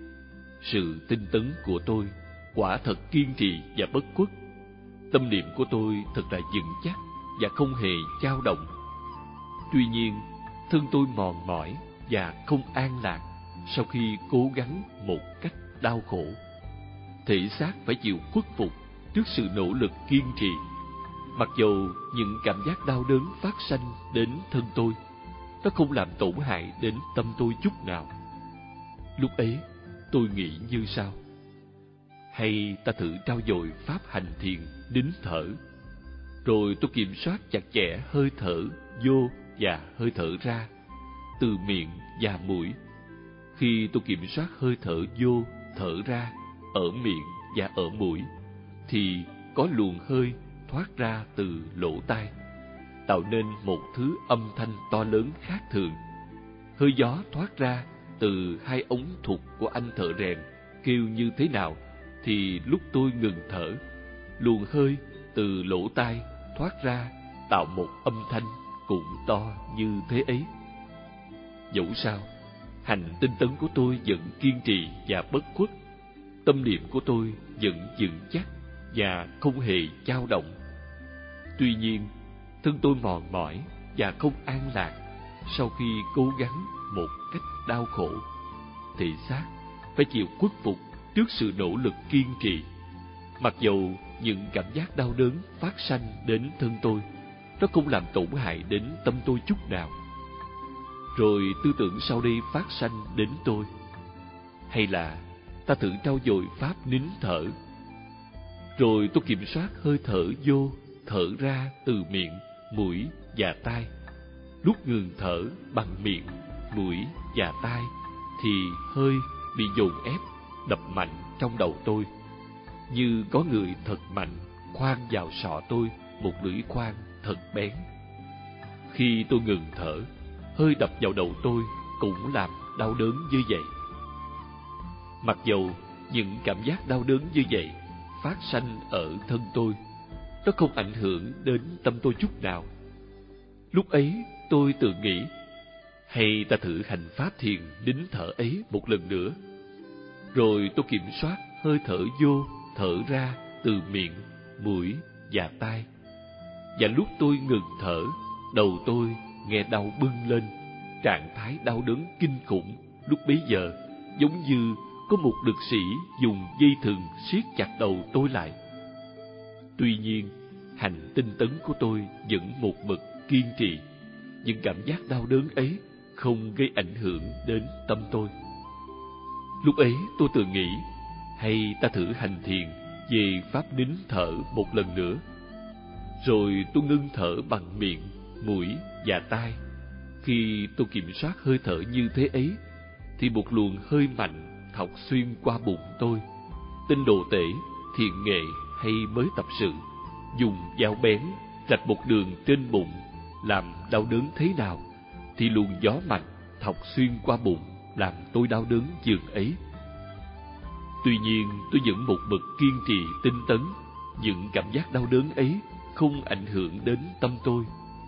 Sự tinh tấn của tôi quả thật kiên trì và bất khuất. Tâm niệm của tôi thật là vững chắc và không hề dao động. Tuy nhiên, thân tôi mòn mỏi và không an lạc sau khi cố gắng một cách đau khổ. Thể xác phải chịu khuất phục trước sự nỗ lực kiên trì. Mặc dầu những cảm giác đau đớn phát sanh đến thân tôi, nó không làm tổn hại đến tâm tôi chút nào. Lúc ấy, tôi nghĩ như sau: hay ta thử trau dồi pháp hành thiền nín thở, rồi tôi kiểm soát chặt chẽ hơi thở vô và hơi thở ra từ miệng và mũi. Khi tôi kiểm soát hơi thở vô, thở ra ở miệng và ở mũi, thì có luồng hơi thoát ra từ lỗ tai, tạo nên một thứ âm thanh to lớn khác thường. Hơi gió thoát ra từ hai ống thụt của anh thợ rèn kêu như thế nào, thì lúc tôi ngừng thở, luồng hơi từ lỗ tai thoát ra tạo một âm thanh cũng to như thế ấy. Dẫu sao, hành tinh tấn của tôi vẫn kiên trì và bất khuất, tâm niệm của tôi vẫn vững chắc và không hề dao động. Tuy nhiên, thân tôi mòn mỏi và không an lạc sau khi cố gắng một cách đau khổ. Thể xác phải chịu khuất phục trước sự nỗ lực kiên trì. Mặc dầu những cảm giác đau đớn phát sanh đến thân tôi, nó không làm tổn hại đến tâm tôi chút nào. Rồi tư tưởng sau đây phát sanh đến tôi: hay là ta thử trau dồi pháp nín thở. Rồi tôi kiểm soát hơi thở vô, thở ra từ miệng, mũi và tai. Lúc ngừng thở bằng miệng, mũi và tai, thì hơi bị dồn ép, đập mạnh trong đầu tôi, như có người thật mạnh khoan vào sọ tôi một lưỡi khoan thật bén. Khi tôi ngừng thở, hơi đập vào đầu tôi cũng làm đau đớn như vậy. Mặc dầu những cảm giác đau đớn như vậy phát sanh ở thân tôi, nó không ảnh hưởng đến tâm tôi chút nào. Lúc ấy tôi tự nghĩ: hay ta thử hành pháp thiền nín thở ấy một lần nữa. Rồi tôi kiểm soát hơi thở vô, thở ra từ miệng, mũi và tai. Và lúc tôi ngừng thở, đầu tôi nghe đau bưng lên, trạng thái đau đớn kinh khủng. Lúc bấy giờ giống như có một lực sĩ dùng dây thừng siết chặt đầu tôi lại. Tuy nhiên, hành tinh tấn của tôi vẫn một mực kiên trì. Những cảm giác đau đớn ấy không gây ảnh hưởng đến tâm tôi. Lúc ấy tôi tự nghĩ: hay ta thử hành thiền về pháp nín thở một lần nữa. Rồi tôi ngưng thở bằng miệng, mũi và tai. Khi tôi kiểm soát hơi thở như thế ấy, thì một luồng hơi mạnh thọc xuyên qua bụng tôi. Tên đồ tể, thiện nghệ hay mới tập sự, dùng dao bén rạch một đường trên bụng, làm đau đớn thế nào, thì luồng gió mạnh thọc xuyên qua bụng làm tôi đau đớn dường ấy. Tuy nhiên, tôi vẫn một mực kiên trì tinh tấn. Những cảm giác đau đớn ấy không ảnh hưởng đến tâm tôi.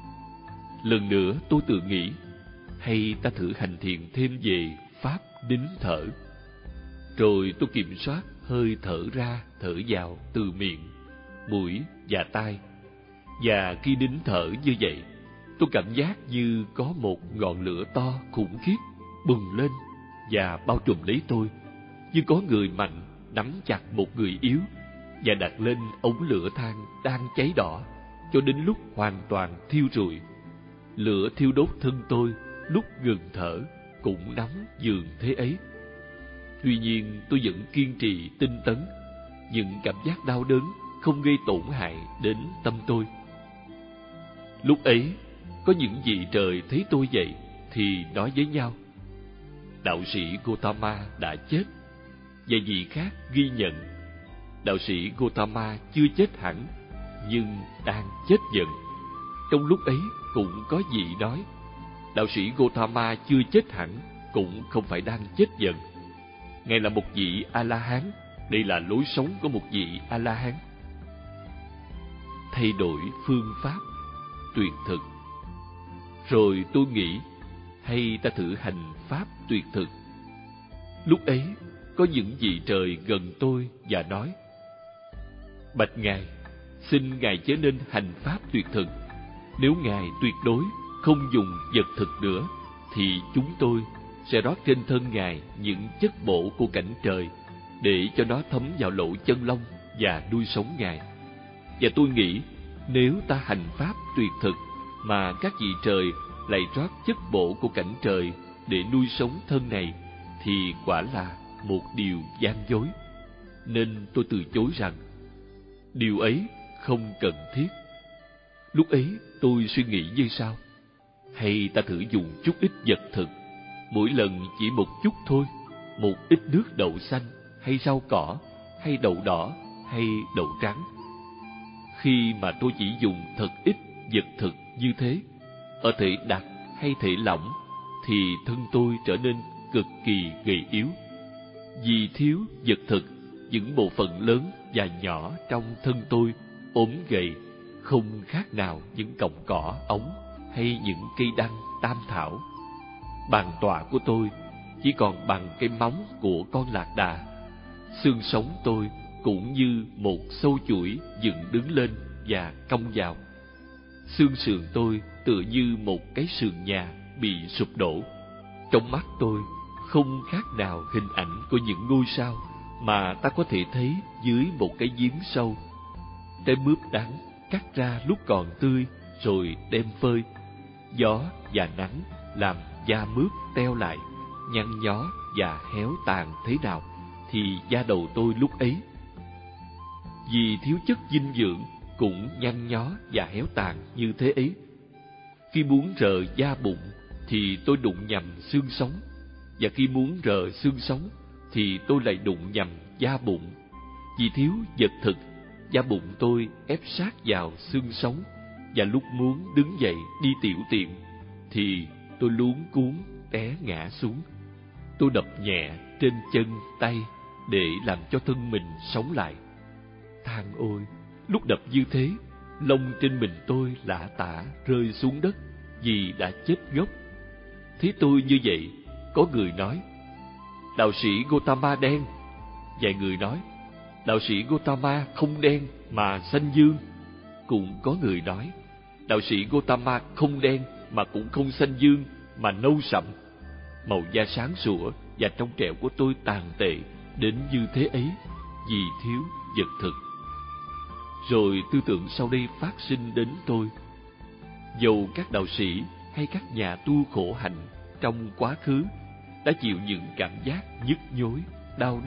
Lần nữa tôi tự nghĩ: hay ta thử hành thiền thêm về pháp nín thở. Rồi tôi kiểm soát hơi thở ra, thở vào từ miệng, mũi và tai. Và khi nín thở như vậy, tôi cảm giác như có một ngọn lửa to khủng khiếp bùng lên và bao trùm lấy tôi, như có người mạnh nắm chặt một người yếu và đặt lên ống lửa than đang cháy đỏ cho đến lúc hoàn toàn thiêu rụi. Lửa thiêu đốt thân tôi lúc ngừng thở cũng nóng dường thế ấy. Tuy nhiên, tôi vẫn kiên trì tinh tấn. Những cảm giác đau đớn không gây tổn hại đến tâm tôi. Lúc ấy, có những vị trời thấy tôi vậy thì nói với nhau: đạo sĩ Gotama đã chết. Và vị khác ghi nhận: đạo sĩ Gotama chưa chết hẳn, nhưng đang chết dần. Trong lúc ấy cũng có vị nói: đạo sĩ Gotama chưa chết hẳn, cũng không phải đang chết dần. Ngài là một vị A-la-hán. Đây là lối sống của một vị A-la-hán. Thay đổi phương pháp, tuyệt thực. Rồi tôi nghĩ: hay ta thử hành pháp tuyệt thực. Lúc ấy có những vị trời gần tôi và nói: bạch Ngài, xin Ngài chớ nên hành pháp tuyệt thực. Nếu Ngài tuyệt đối không dùng vật thực nữa, thì chúng tôi sẽ rót trên thân Ngài những chất bổ của cảnh trời để cho nó thấm vào lỗ chân lông và nuôi sống Ngài. Và tôi nghĩ, nếu ta hành pháp tuyệt thực mà các vị trời lại rót chất bổ của cảnh trời để nuôi sống thân này, thì quả là một điều gian dối. Nên tôi từ chối rằng điều ấy không cần thiết. Lúc ấy tôi suy nghĩ như sau: hay ta thử dùng chút ít vật thực, mỗi lần chỉ một chút thôi, một ít nước đậu xanh hay rau cỏ hay đậu đỏ hay đậu trắng. Khi mà tôi chỉ dùng thật ít vật thực như thế, ở thể đặc hay thể lỏng, thì thân tôi trở nên cực kỳ gầy yếu. Vì thiếu vật thực, những bộ phận lớn và nhỏ trong thân tôi ốm gầy, không khác nào những cọng cỏ ống hay những cây đăng tam thảo. Bàn tọa của tôi chỉ còn bằng cái móng của con lạc đà. Xương sống tôi cũng như một sâu chuỗi dựng đứng lên và cong vào. Xương sườn tôi tựa như một cái sườn nhà bị sụp đổ. Trong mắt tôi không khác nào hình ảnh của những ngôi sao mà ta có thể thấy dưới một cái giếng sâu. Trái mướp đắng cắt ra lúc còn tươi rồi đem phơi. Gió và nắng làm da mướp teo lại, nhăn nhó và héo tàn thế nào, thì da đầu tôi lúc ấy, vì thiếu chất dinh dưỡng, cũng nhăn nhó và héo tàn như thế ấy. Khi muốn rờ da bụng thì tôi đụng nhầm xương sống, và khi muốn rờ xương sống thì tôi lại đụng nhầm da bụng. Vì thiếu vật thực, da bụng tôi ép sát vào xương sống, và lúc muốn đứng dậy đi tiểu tiện thì tôi luống cuống té ngã xuống. Tôi đập nhẹ trên chân tay để làm cho thân mình sống lại. Than ôi, lúc đập như thế, lông trên mình tôi lả tả rơi xuống đất vì đã chết ngốc. Thấy tôi như vậy, có người nói: đạo sĩ Gotama đen. Vài người nói: đạo sĩ Gotama không đen mà xanh dương. Cũng có người nói: đạo sĩ Gotama không đen mà cũng không xanh dương mà nâu sậm. Màu da sáng sủa và trong trẻo của tôi tàn tệ đến như thế ấy vì thiếu vật thực. Rồi tư tưởng sau đây phát sinh đến tôi: dầu các đạo sĩ hay các nhà tu khổ hạnh trong quá khứ đã chịu những cảm giác nhức nhối, đau